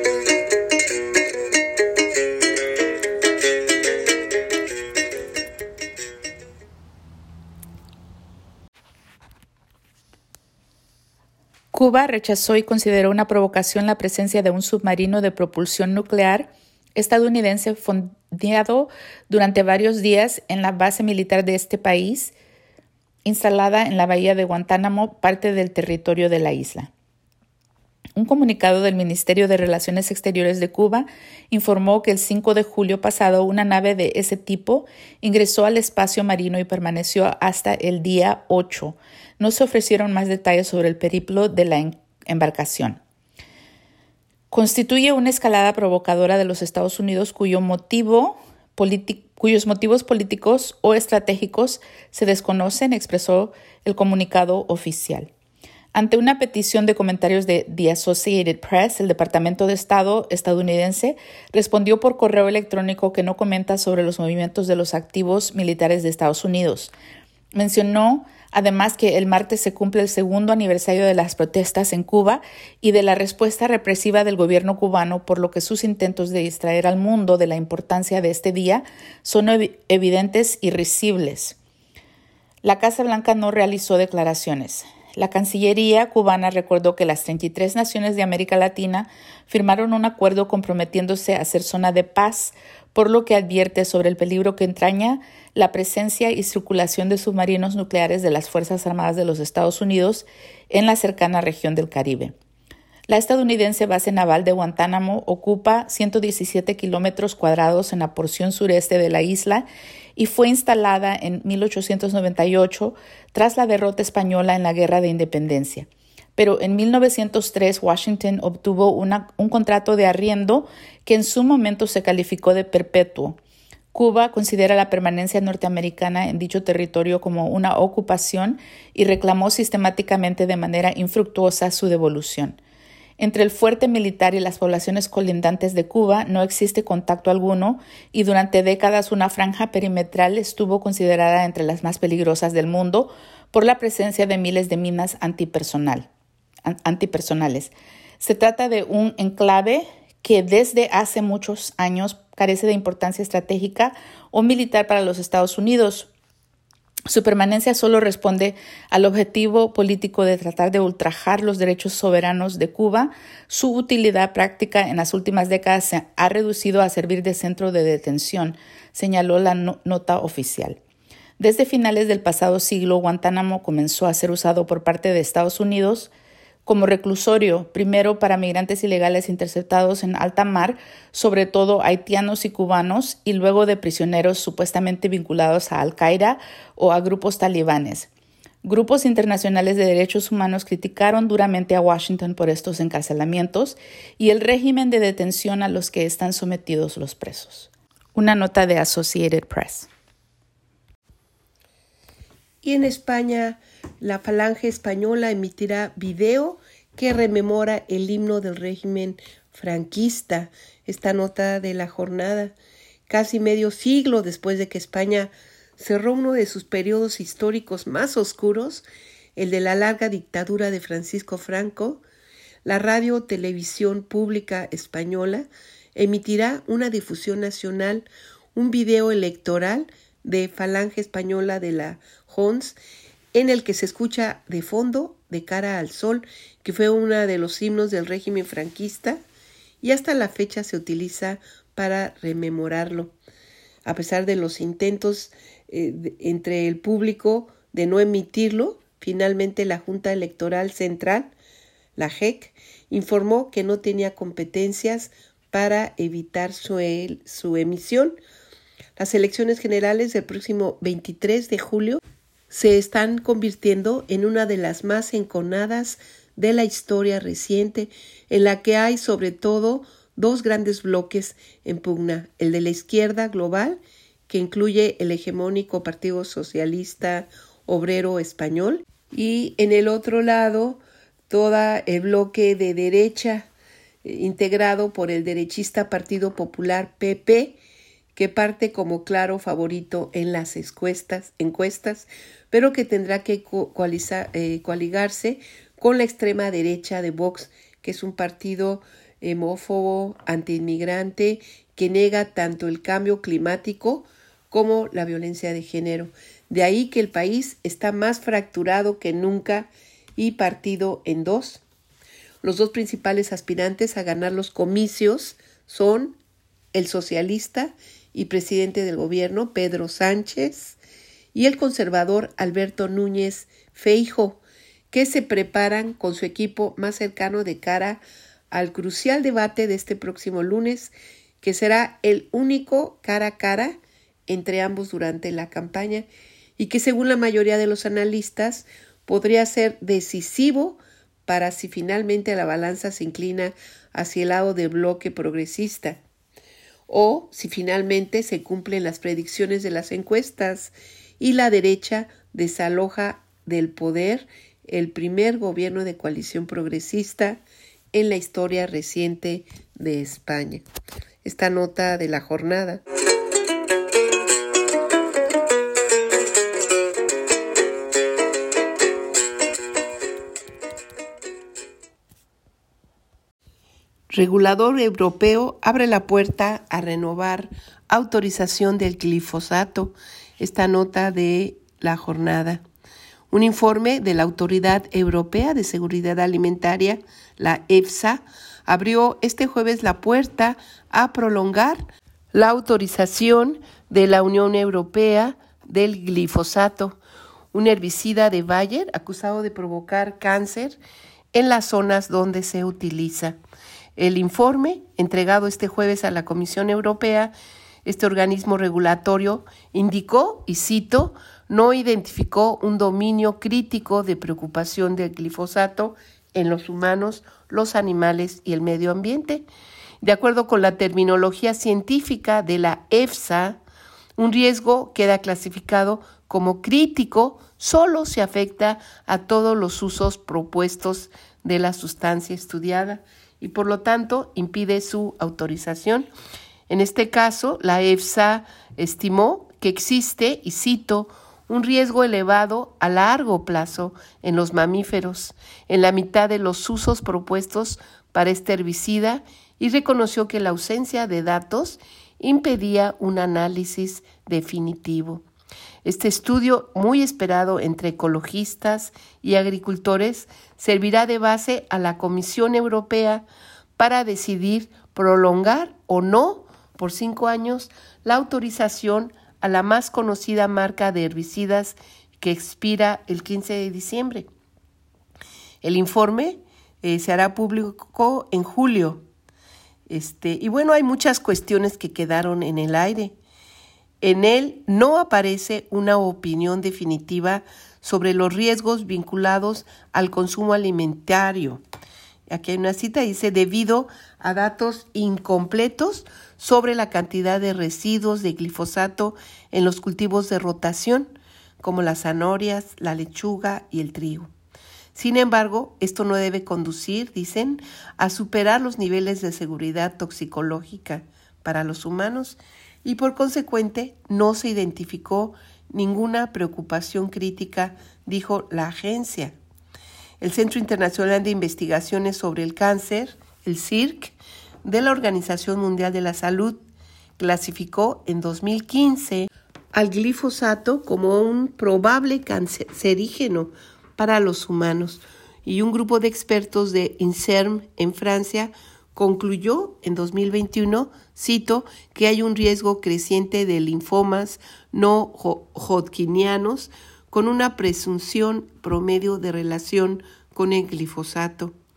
Cuba rechazó y consideró una provocación la presencia de un submarino de propulsión nuclear estadounidense fondeado durante varios días en la base militar de este país, instalada en la bahía de Guantánamo, parte del territorio de la isla. Un comunicado del Ministerio de Relaciones Exteriores de Cuba informó que el cinco de julio pasado una nave de ese tipo ingresó al espacio marino y permaneció hasta el día ocho. No se ofrecieron más detalles sobre el periplo de la embarcación. Constituye una escalada provocadora de los Estados Unidos cuyo motivo politi- cuyos motivos políticos o estratégicos se desconocen, expresó el comunicado oficial. Ante una petición de comentarios de The Associated Press, el Departamento de Estado estadounidense respondió por correo electrónico que no comenta sobre los movimientos de los activos militares de Estados Unidos. Mencionó además que el martes se cumple el segundo aniversario de las protestas en Cuba y de la respuesta represiva del gobierno cubano, por lo que sus intentos de distraer al mundo de la importancia de este día son ev- evidentes y risibles. La Casa Blanca no realizó declaraciones. La Cancillería cubana recordó que las treinta y tres naciones de América Latina firmaron un acuerdo comprometiéndose a ser zona de paz, por lo que advierte sobre el peligro que entraña la presencia y circulación de submarinos nucleares de las Fuerzas Armadas de los Estados Unidos en la cercana región del Caribe. La estadounidense base naval de Guantánamo ocupa ciento diecisiete kilómetros cuadrados en la porción sureste de la isla y fue instalada en mil ochocientos noventa y ocho tras la derrota española en la Guerra de Independencia. Pero en mil novecientos tres Washington obtuvo una, un contrato de arriendo que en su momento se calificó de perpetuo. Cuba considera la permanencia norteamericana en dicho territorio como una ocupación y reclamó sistemáticamente de manera infructuosa su devolución. Entre el fuerte militar y las poblaciones colindantes de Cuba no existe contacto alguno y durante décadas una franja perimetral estuvo considerada entre las más peligrosas del mundo por la presencia de miles de minas antipersonal, antipersonales. Se trata de un enclave que desde hace muchos años carece de importancia estratégica o militar para los Estados Unidos. Su permanencia solo responde al objetivo político de tratar de ultrajar los derechos soberanos de Cuba. Su utilidad práctica en las últimas décadas se ha reducido a servir de centro de detención, señaló la no- nota oficial. Desde finales del pasado siglo, Guantánamo comenzó a ser usado por parte de Estados Unidos como reclusorio, primero para migrantes ilegales interceptados en alta mar, sobre todo haitianos y cubanos, y luego de prisioneros supuestamente vinculados a Al-Qaeda o a grupos talibanes. Grupos internacionales de derechos humanos criticaron duramente a Washington por estos encarcelamientos y el régimen de detención a los que están sometidos los presos. Una nota de Associated Press. Y en España, la Falange Española emitirá video que rememora el himno del régimen franquista. Esta nota de la jornada, casi medio siglo después de que España cerró uno de sus periodos históricos más oscuros, el de la larga dictadura de Francisco Franco, la Radio Televisión Pública Española emitirá una difusión nacional, un video electoral de Falange Española de la J O N S, en el que se escucha de fondo De cara al sol, que fue uno de los himnos del régimen franquista y hasta la fecha se utiliza para rememorarlo. A pesar de los intentos eh, de, entre el público de no emitirlo, finalmente la Junta Electoral Central la J E C, informó que no tenía competencias para evitar su, el, su emisión. Las elecciones generales del próximo veintitrés de julio se están convirtiendo en una de las más enconadas de la historia reciente, en la que hay sobre todo dos grandes bloques en pugna, el de la izquierda global, que incluye el hegemónico Partido Socialista Obrero Español, y en el otro lado todo el bloque de derecha, eh, integrado por el derechista Partido Popular P P, que parte como claro favorito en las encuestas, encuestas pero que tendrá que coalizar, eh, coaligarse con la extrema derecha de Vox, que es un partido homófobo, antiinmigrante, que niega tanto el cambio climático como la violencia de género. De ahí que el país está más fracturado que nunca y partido en dos. Los dos principales aspirantes a ganar los comicios son el socialista y presidente del gobierno, Pedro Sánchez, y el conservador Alberto Núñez Feijóo, que se preparan con su equipo más cercano de cara al crucial debate de este próximo lunes, que será el único cara a cara entre ambos durante la campaña y que, según la mayoría de los analistas, podría ser decisivo para si finalmente la balanza se inclina hacia el lado del bloque progresista, o si finalmente se cumplen las predicciones de las encuestas y la derecha desaloja del poder el primer gobierno de coalición progresista en la historia reciente de España. Esta nota de la jornada. Regulador europeo abre la puerta a renovar autorización del glifosato. Esta nota de la jornada. Un informe de la Autoridad Europea de Seguridad Alimentaria, la EFSA, abrió este jueves la puerta a prolongar la autorización de la Unión Europea del glifosato, un herbicida de Bayer acusado de provocar cáncer en las zonas donde se utiliza. El informe, entregado este jueves a la Comisión Europea, este organismo regulatorio indicó, y cito, no identificó un dominio crítico de preocupación del glifosato en los humanos, los animales y el medio ambiente. De acuerdo con la terminología científica de la EFSA, un riesgo queda clasificado como crítico solo si afecta a todos los usos propuestos de la sustancia estudiada y por lo tanto impide su autorización. En este caso, la EFSA estimó que existe, y cito, un riesgo elevado a largo plazo en los mamíferos, en la mitad de los usos propuestos para este herbicida, y reconoció que la ausencia de datos impedía un análisis definitivo. Este estudio, muy esperado entre ecologistas y agricultores, servirá de base a la Comisión Europea para decidir prolongar o no por cinco años la autorización a la más conocida marca de herbicidas que expira el quince de diciembre. El informe eh, se hará público en julio. Este, y bueno, hay muchas cuestiones que quedaron en el aire. En él no aparece una opinión definitiva sobre los riesgos vinculados al consumo alimentario. Aquí hay una cita, dice, debido a datos incompletos sobre la cantidad de residuos de glifosato en los cultivos de rotación, como las zanahorias, la lechuga y el trigo. Sin embargo, esto no debe conducir, dicen, a superar los niveles de seguridad toxicológica para los humanos y por consecuente no se identificó ninguna preocupación crítica, dijo la agencia. El Centro Internacional de Investigaciones sobre el Cáncer, el C I R C, de la Organización Mundial de la Salud, clasificó en dos mil quince al glifosato como un probable cancerígeno para los humanos, y un grupo de expertos de INSERM en Francia concluyó en dos mil veintiuno, cito, que hay un riesgo creciente de linfomas no hodgkinianos con una presunción promedio de relación con el glifosato.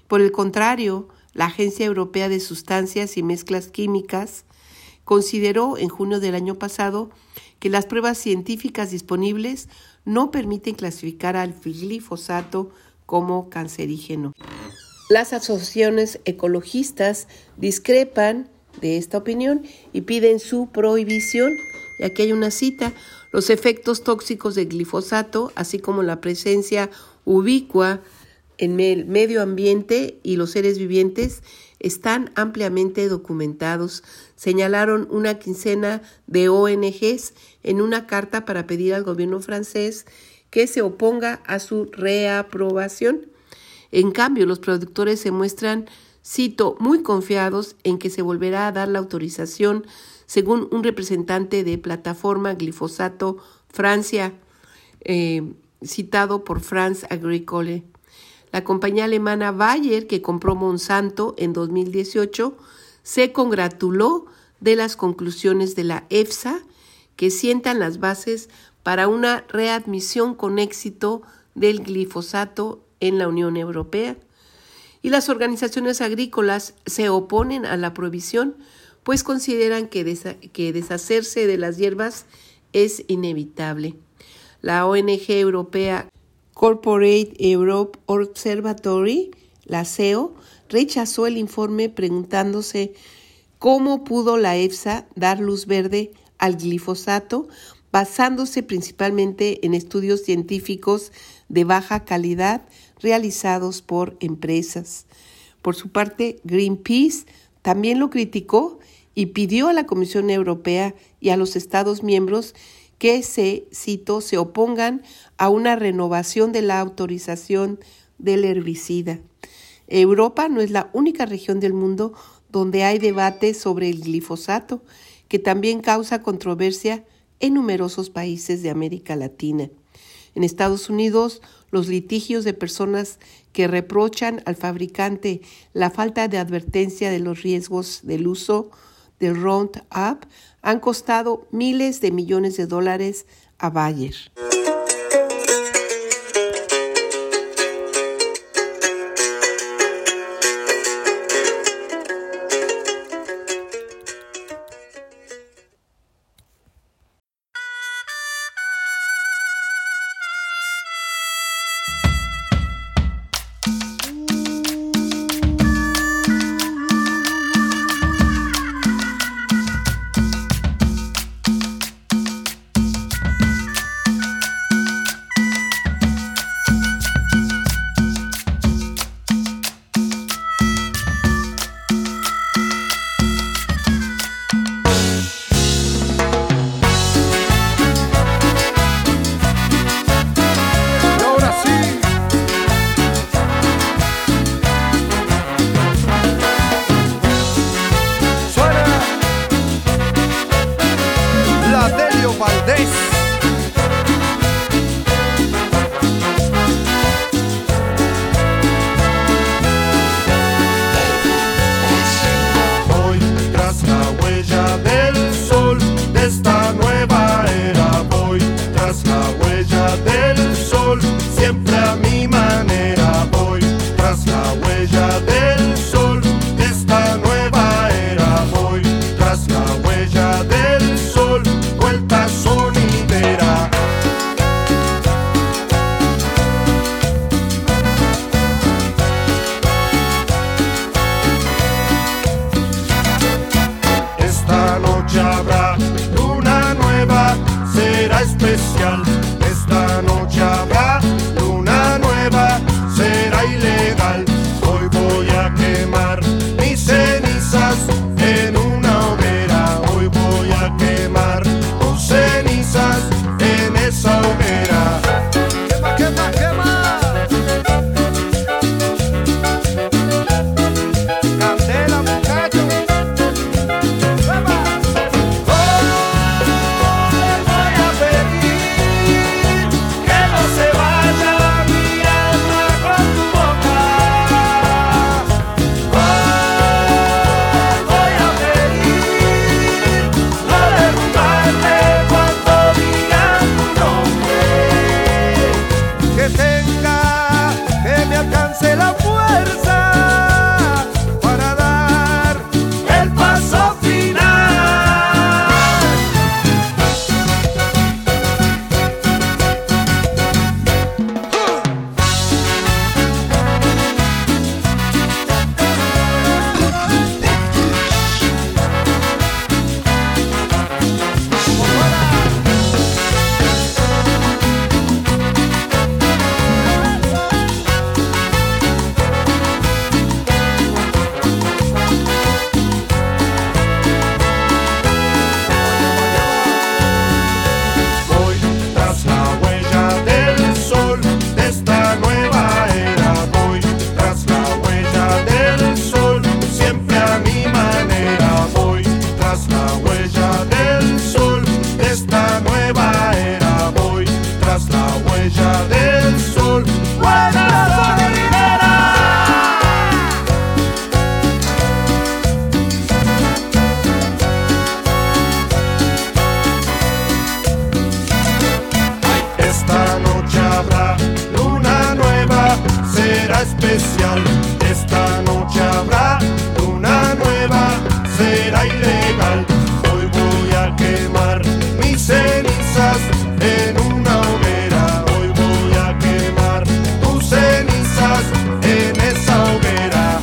Por el contrario, la Agencia Europea de Sustancias y Mezclas Químicas consideró en junio del año pasado que las pruebas científicas disponibles no permiten clasificar al glifosato como cancerígeno. Las asociaciones ecologistas discrepan de esta opinión y piden su prohibición. Y aquí hay una cita: los efectos tóxicos del glifosato, así como la presencia ubicua en el medio ambiente y los seres vivientes, están ampliamente documentados, señalaron una quincena de O N Ges en una carta para pedir al gobierno francés que se oponga a su reaprobación. En cambio, los productores se muestran, cito, muy confiados en que se volverá a dar la autorización, según un representante de Plataforma Glifosato Francia, eh, citado por France Agricole. La compañía alemana Bayer, que compró Monsanto en dos mil dieciocho, se congratuló de las conclusiones de la EFSA, que sientan las bases para una readmisión con éxito del glifosato en la Unión Europea. Y las organizaciones agrícolas se oponen a la prohibición, pues consideran que, desa- que deshacerse de las hierbas es inevitable. La O N G europea Corporate Europe Observatory, la C E O, rechazó el informe preguntándose cómo pudo la EFSA dar luz verde al glifosato, basándose principalmente en estudios científicos de baja calidad realizados por empresas. Por su parte, Greenpeace también lo criticó y pidió a la Comisión Europea y a los Estados miembros que se, cito, se opongan a una renovación de la autorización del herbicida. Europa no es la única región del mundo donde hay debate sobre el glifosato, que también causa controversia en numerosos países de América Latina. En Estados Unidos, los litigios de personas que reprochan al fabricante la falta de advertencia de los riesgos del uso del Roundup han costado miles de millones de dólares a Bayer. especial. Esta noche habrá luna nueva, será ilegal. Hoy voy a quemar mis cenizas en una hoguera. Hoy voy a quemar tus cenizas en esa hoguera.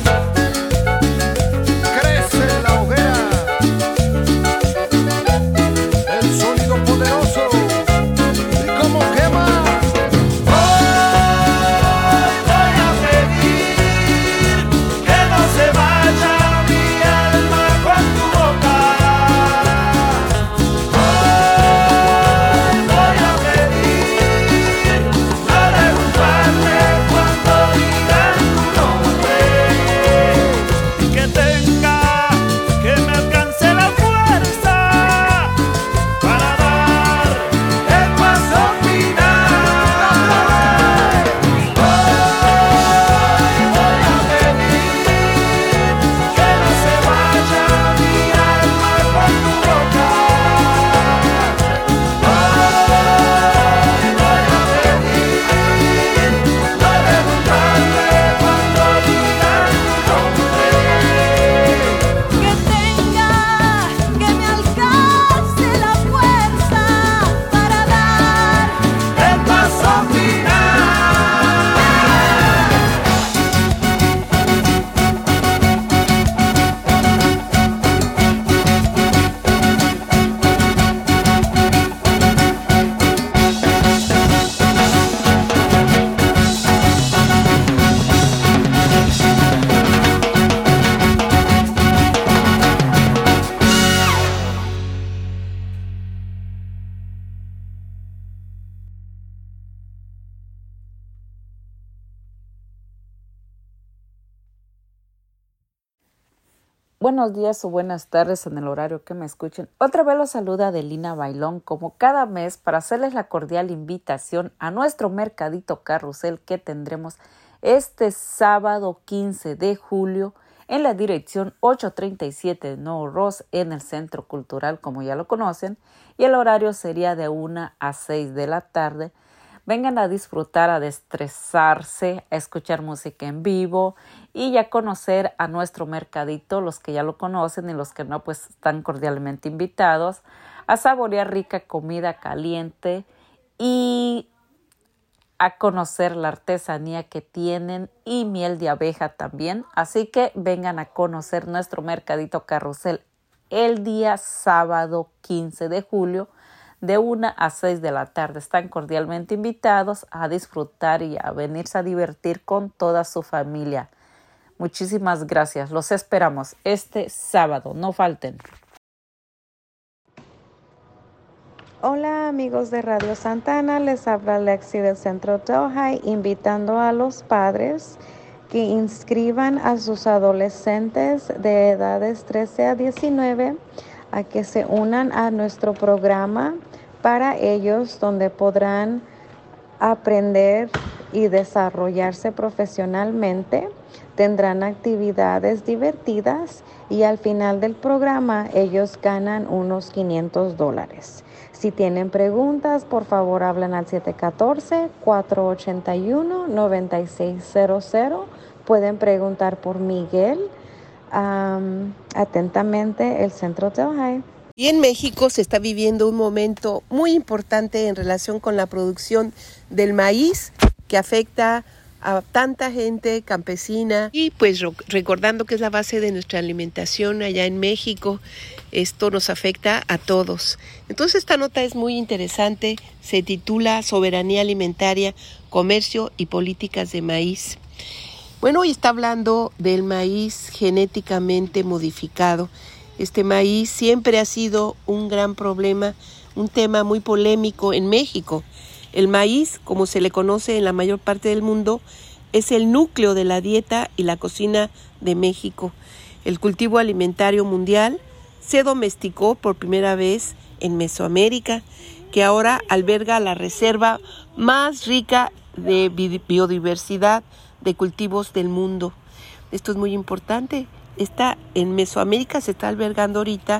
Crece la hoguera, el sonido poderoso y como quema. Buenos días o buenas tardes en el horario que me escuchen. Otra vez los saluda Adelina Bailón, como cada mes, para hacerles la cordial invitación a nuestro mercadito carrusel que tendremos este sábado quince de julio en la dirección ochocientos treinta y siete de No Ross en el Centro Cultural, como ya lo conocen, y el horario sería de una a seis de la tarde. Vengan a disfrutar, a destresarse, a escuchar música en vivo y ya conocer a nuestro mercadito, los que ya lo conocen y los que no, pues están cordialmente invitados a saborear rica comida caliente y a conocer la artesanía que tienen y miel de abeja también. Así que vengan a conocer nuestro mercadito carrusel el día sábado quince de julio de una a seis de la tarde. Están cordialmente invitados a disfrutar y a venirse a divertir con toda su familia. Muchísimas gracias. Los esperamos este sábado. No falten. Hola amigos de Radio Santa Ana, les habla Lexi del Centro Delhi, invitando a los padres que inscriban a sus adolescentes de edades trece a diecinueve a que se unan a nuestro programa para ellos, donde podrán aprender y desarrollarse profesionalmente. Tendrán actividades divertidas y al final del programa ellos ganan unos quinientos dólares. Si tienen preguntas, por favor hablen al siete uno cuatro, cuatro ocho uno, nueve seis cero cero. Pueden preguntar por Miguel. Um, atentamente, el Centro Delhi. Y en México se está viviendo un momento muy importante en relación con la producción del maíz, que afecta a tanta gente campesina. Y pues recordando que es la base de nuestra alimentación allá en México, esto nos afecta a todos. Entonces esta nota es muy interesante, se titula Soberanía Alimentaria, Comercio y Políticas de Maíz. Bueno, hoy está hablando del maíz genéticamente modificado. Este maíz siempre ha sido un gran problema, un tema muy polémico en México. El maíz, como se le conoce en la mayor parte del mundo, es el núcleo de la dieta y la cocina de México. El cultivo alimentario mundial se domesticó por primera vez en Mesoamérica, que ahora alberga la reserva más rica de biodiversidad de cultivos del mundo. Esto es muy importante. Está en Mesoamérica, se está albergando ahorita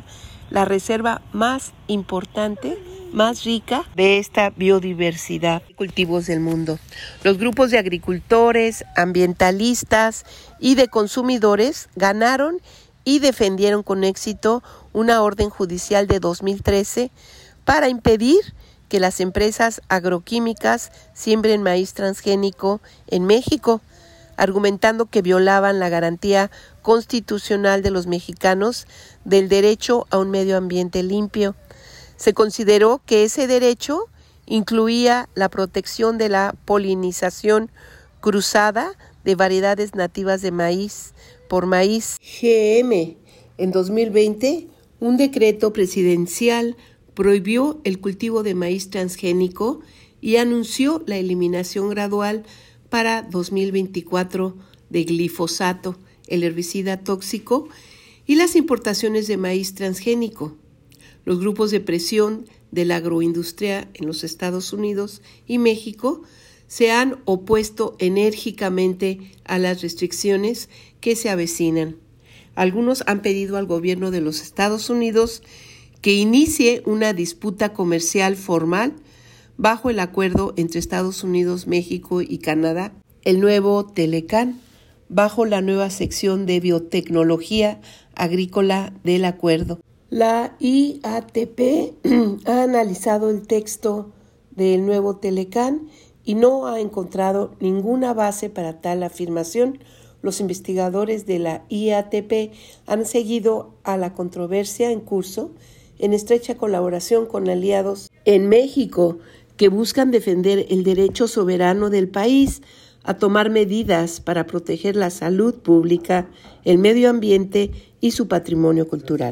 la reserva más importante, más rica de esta biodiversidad de cultivos del mundo. Los grupos de agricultores, ambientalistas y de consumidores ganaron y defendieron con éxito una orden judicial de dos mil trece para impedir que las empresas agroquímicas siembren maíz transgénico en México, argumentando que violaban la garantía constitucional de los mexicanos del derecho a un medio ambiente limpio. Se consideró que ese derecho incluía la protección de la polinización cruzada de variedades nativas de maíz por maíz G M. En dos mil veinte, un decreto presidencial prohibió el cultivo de maíz transgénico y anunció la eliminación gradual para dos mil veinticuatro de glifosato, el herbicida tóxico, y las importaciones de maíz transgénico. Los grupos de presión de la agroindustria en los Estados Unidos y México se han opuesto enérgicamente a las restricciones que se avecinan. Algunos han pedido al gobierno de los Estados Unidos que inicie una disputa comercial formal bajo el acuerdo entre Estados Unidos, México y Canadá, el nuevo Telecán, bajo la nueva sección de biotecnología agrícola del acuerdo. La I A T P ha analizado el texto del nuevo Telecán y no ha encontrado ninguna base para tal afirmación. Los investigadores de la I A T P han seguido a la controversia en curso en estrecha colaboración con aliados en México que buscan defender el derecho soberano del país a tomar medidas para proteger la salud pública, el medio ambiente y su patrimonio cultural.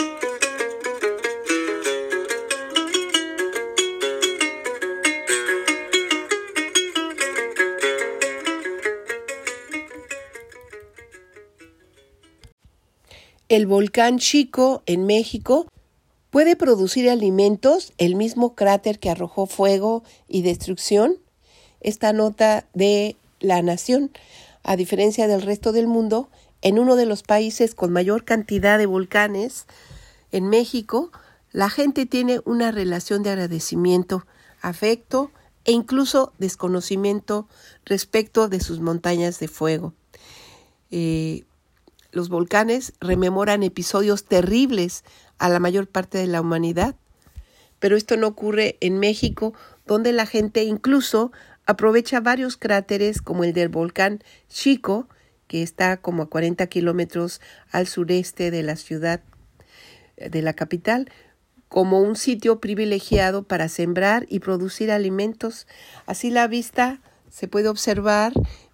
El volcán Chico en México puede producir alimentos, el mismo cráter que arrojó fuego y destrucción. Esta nota de La Nación, a diferencia del resto del mundo, en uno de los países con mayor cantidad de volcanes, en México, la gente tiene una relación de agradecimiento, afecto e incluso desconocimiento respecto de sus montañas de fuego. Eh, los volcanes rememoran episodios terribles a la mayor parte de la humanidad, pero esto no ocurre en México, donde la gente incluso aprovecha varios cráteres como el del volcán Chico, que está como a cuarenta kilómetros al sureste de la ciudad, de la capital, como un sitio privilegiado para sembrar y producir alimentos. Así la vista se puede observar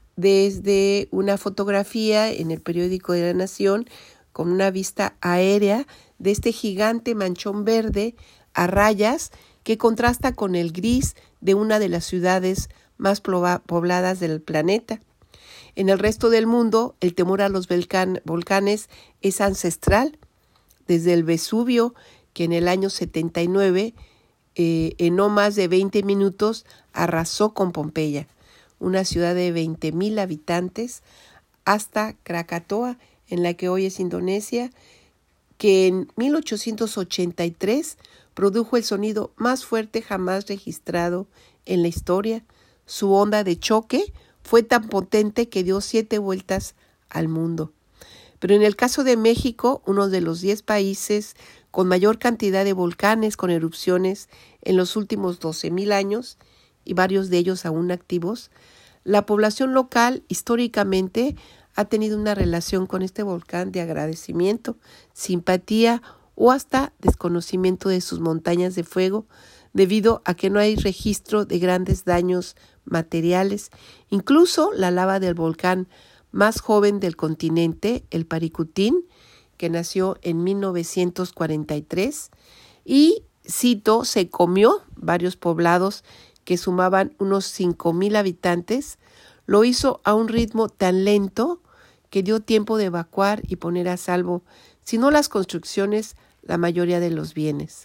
desde una fotografía en el periódico de La Nación, con una vista aérea de este gigante manchón verde a rayas que contrasta con el gris de una de las ciudades más pobladas del planeta. En el resto del mundo, el temor a los volcan- volcanes es ancestral. Desde el Vesubio, que en el año setenta y nueve, eh, en no más de veinte minutos, arrasó con Pompeya, una ciudad de veinte mil habitantes, hasta Krakatoa, en la que hoy es Indonesia, que en mil ochocientos ochenta y tres produjo el sonido más fuerte jamás registrado en la historia. Su onda de choque fue tan potente que dio siete vueltas al mundo. Pero en el caso de México, uno de los diez países con mayor cantidad de volcanes con erupciones en los últimos doce mil años, y varios de ellos aún activos, la población local históricamente ha tenido una relación con este volcán de agradecimiento, simpatía o hasta desconocimiento de sus montañas de fuego, debido a que no hay registro de grandes daños materiales. Incluso la lava del volcán más joven del continente, el Paricutín, que nació en mil novecientos cuarenta y tres, y, cito, se comió varios poblados que sumaban unos cinco mil habitantes, lo hizo a un ritmo tan lento que dio tiempo de evacuar y poner a salvo, si no las construcciones, la mayoría de los bienes.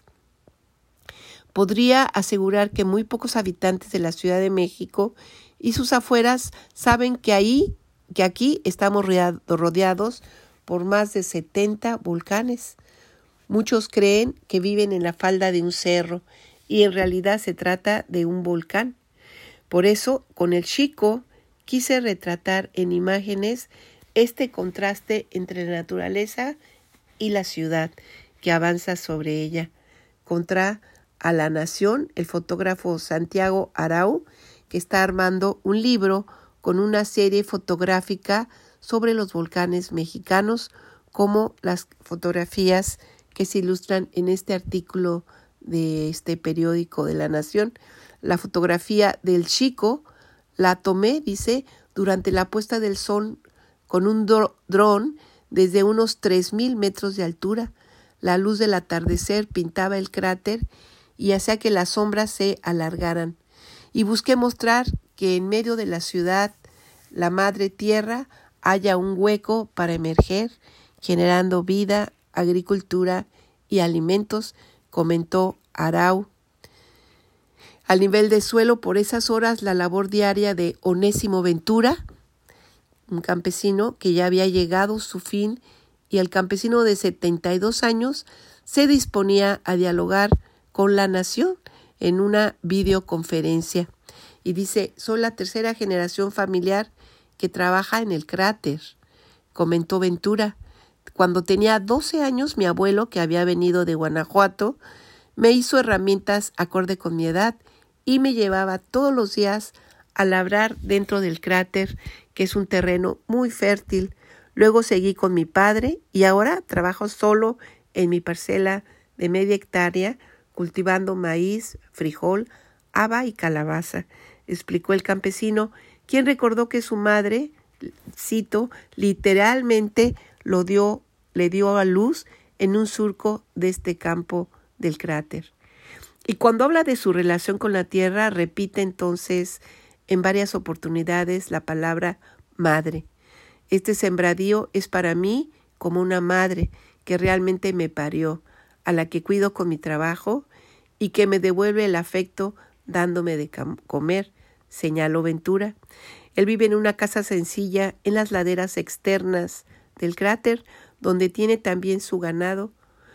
Podría asegurar que muy pocos habitantes de la Ciudad de México y sus afueras saben que ahí, que aquí estamos rodeados por más de setenta volcanes. Muchos creen que viven en la falda de un cerro y en realidad se trata de un volcán. Por eso, con el Xico, quise retratar en imágenes este contraste entre la naturaleza y la ciudad que avanza sobre ella. Contra a La Nación, el fotógrafo Santiago Arau, que está armando un libro con una serie fotográfica sobre los volcanes mexicanos, como las fotografías que se ilustran en este artículo de este periódico de La Nación. La fotografía del Xico la tomé, dice, durante la puesta del sol con un dron desde unos tres mil metros de altura. La luz del atardecer pintaba el cráter y hacía que las sombras se alargaran. Y busqué mostrar que en medio de la ciudad, la madre tierra, haya un hueco para emerger, generando vida, agricultura y alimentos, comentó Arau. Al nivel de suelo, por esas horas, la labor diaria de Onésimo Ventura, un campesino que ya había llegado a su fin, y el campesino de setenta y dos años se disponía a dialogar con La Nación en una videoconferencia. Y dice, soy la tercera generación familiar que trabaja en el cráter, comentó Ventura. Cuando tenía doce años, mi abuelo, que había venido de Guanajuato, me hizo herramientas acorde con mi edad y me llevaba todos los días a labrar dentro del cráter, que es un terreno muy fértil. Luego seguí con mi padre y ahora trabajo solo en mi parcela de media hectárea, cultivando maíz, frijol, haba y calabaza, explicó el campesino, quien recordó que su madre, cito, literalmente lo dio, le dio a luz en un surco de este campo del cráter. Y cuando habla de su relación con la tierra, repite entonces en varias oportunidades la palabra madre. Este sembradío es para mí como una madre que realmente me parió, a la que cuido con mi trabajo y que me devuelve el afecto dándome de comer, señaló Ventura. Él vive en una casa sencilla en las laderas externas del cráter, donde tiene también su ganado.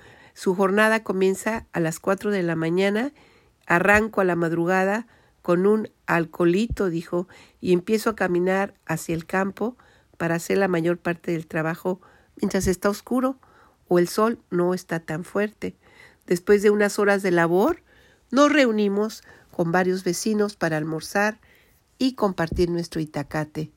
Su jornada comienza a las cuatro de la mañana, arranco a la madrugada con un alcoholito, dijo, y empiezo a caminar hacia el campo para hacer la mayor parte del trabajo mientras está oscuro o el sol no está tan fuerte. Después de unas horas de labor, nos reunimos con varios vecinos para almorzar y compartir nuestro itacate.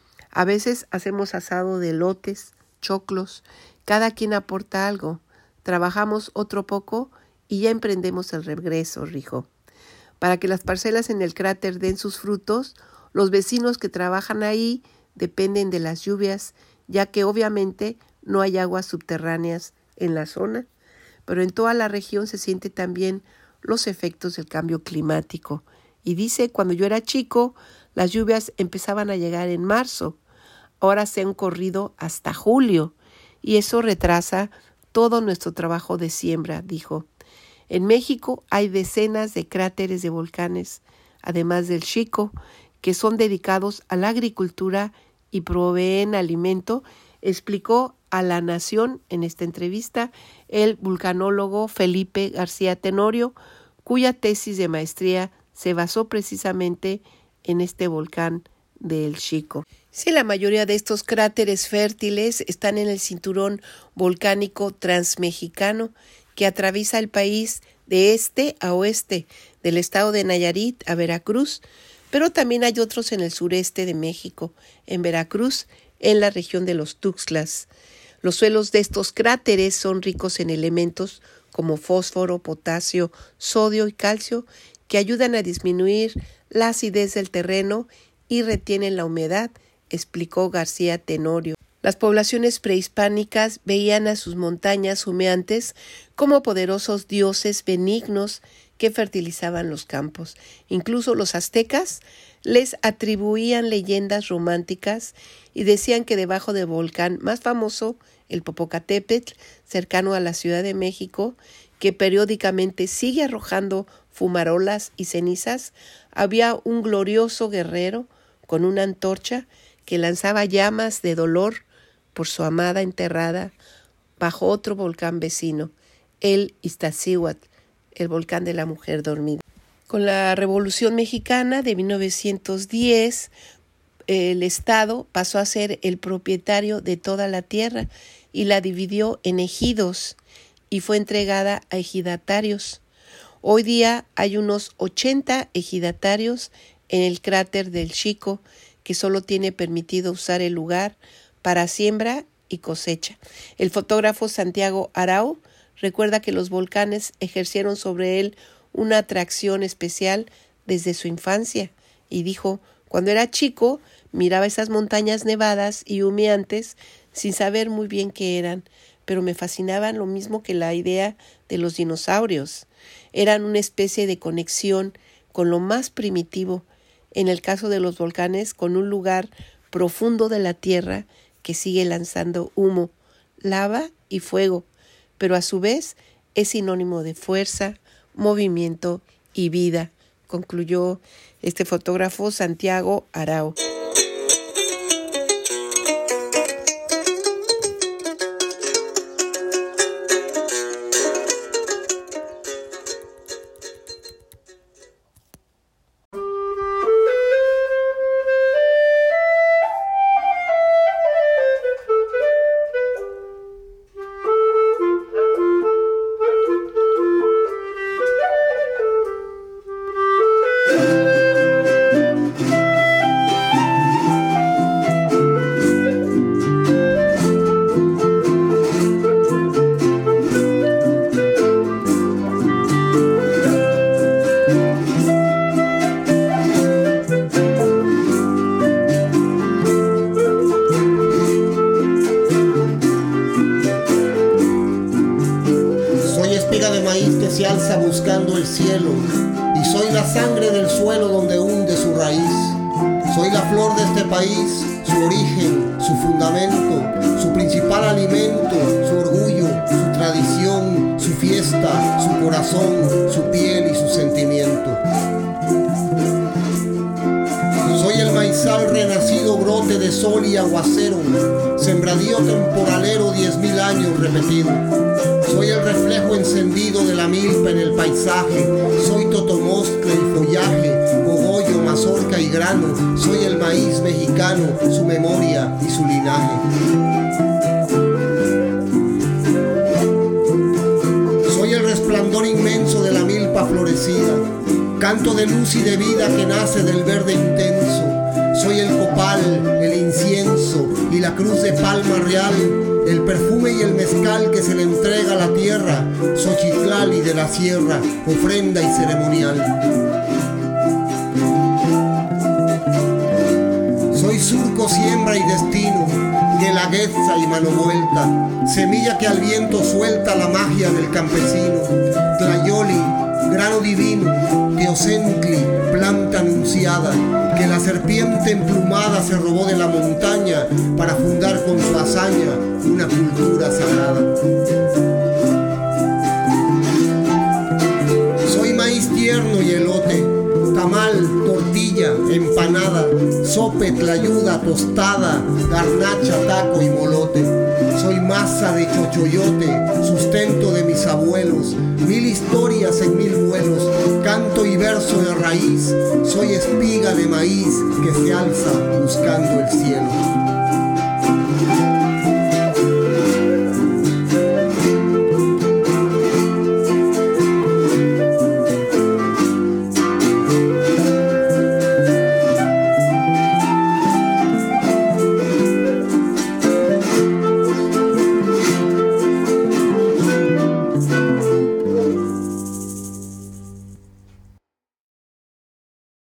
A veces hacemos asado de elotes, choclos, cada quien aporta algo. Trabajamos otro poco y ya emprendemos el regreso, dijo. Para que las parcelas en el cráter den sus frutos, los vecinos que trabajan ahí dependen de las lluvias, ya que obviamente no hay aguas subterráneas en la zona, pero en toda la región se siente también los efectos del cambio climático. Y dice, cuando yo era chico, las lluvias empezaban a llegar en marzo, ahora se han corrido hasta julio, y eso retrasa todo nuestro trabajo de siembra, dijo. En México hay decenas de cráteres de volcanes, además del Xico, que son dedicados a la agricultura y proveen alimento, explicó a La Nación en esta entrevista el vulcanólogo Felipe García Tenorio, cuya tesis de maestría se basó precisamente en este volcán del Xico. Sí, la mayoría de estos cráteres fértiles están en el cinturón volcánico transmexicano que atraviesa el país de este a oeste, del estado de Nayarit a Veracruz, pero también hay otros en el sureste de México, en Veracruz, en la región de los Tuxtlas. Los suelos de estos cráteres son ricos en elementos como fósforo, potasio, sodio y calcio, que ayudan a disminuir la acidez del terreno y retienen la humedad, explicó García Tenorio. Las poblaciones prehispánicas veían a sus montañas humeantes como poderosos dioses benignos que fertilizaban los campos. Incluso los aztecas les atribuían leyendas románticas y decían que debajo del volcán más famoso, el Popocatépetl, cercano a la Ciudad de México, que periódicamente sigue arrojando fumarolas y cenizas, había un glorioso guerrero con una antorcha que lanzaba llamas de dolor por su amada enterrada bajo otro volcán vecino. el Iztaccíhuatl, el volcán de la mujer dormida. Con la Revolución Mexicana de mil novecientos diez, el Estado pasó a ser el propietario de toda la tierra y la dividió en ejidos y fue entregada a ejidatarios. Hoy día hay unos ochenta ejidatarios en el cráter del Xico, que solo tiene permitido usar el lugar para siembra y cosecha. El fotógrafo Santiago Arau recuerda que los volcanes ejercieron sobre él una atracción especial desde su infancia y dijo: cuando era chico miraba esas montañas nevadas y humeantes sin saber muy bien qué eran, pero me fascinaban lo mismo que la idea de los dinosaurios. Eran una especie de conexión con lo más primitivo, en el caso de los volcanes, con un lugar profundo de la tierra que sigue lanzando humo, lava y fuego, pero a su vez es sinónimo de fuerza, movimiento y vida, concluyó este fotógrafo Santiago Arau. Buscando el cielo, y soy la sangre del suelo donde hunde su raíz. Soy la flor de este país, su origen, su fundamento, su principal alimento, su orgullo, su tradición, su fiesta, su corazón, su piel y su sentimiento. Soy el maizal renacido, brote de sol y aguacero, sembradío temporalero, diez mil años repetido. Soy el reflejo encendido de la milpa en el paisaje. Soy totomostle y follaje, cogollo, mazorca y grano. Soy el maíz mexicano, su memoria y su linaje. Soy el resplandor inmenso de la milpa florecida, canto de luz y de vida que nace del verde intenso. Soy el copal, el incienso y la cruz de palma real, el perfume y el mezcal que se le entrega a la tierra, Xochitlali de la sierra, ofrenda y ceremonial. Soy surco, siembra y destino, guelaguetza y mano vuelta, semilla que al viento suelta la magia del campesino, Tlayoli, grano divino, Teocentli, planta anunciada, que la serpiente emplumada se robó de la montaña para fundar con su hazaña una cultura sagrada. Soy maíz tierno y elote, tamal, tortilla, empanada, sope, tlayuda, tostada, garnacha, taco y molote. Soy masa de chochoyote, sustento de mis abuelos, mil historias en mil vuelos, canto y verso de raíz. Soy espiga de maíz que se alza buscando el cielo.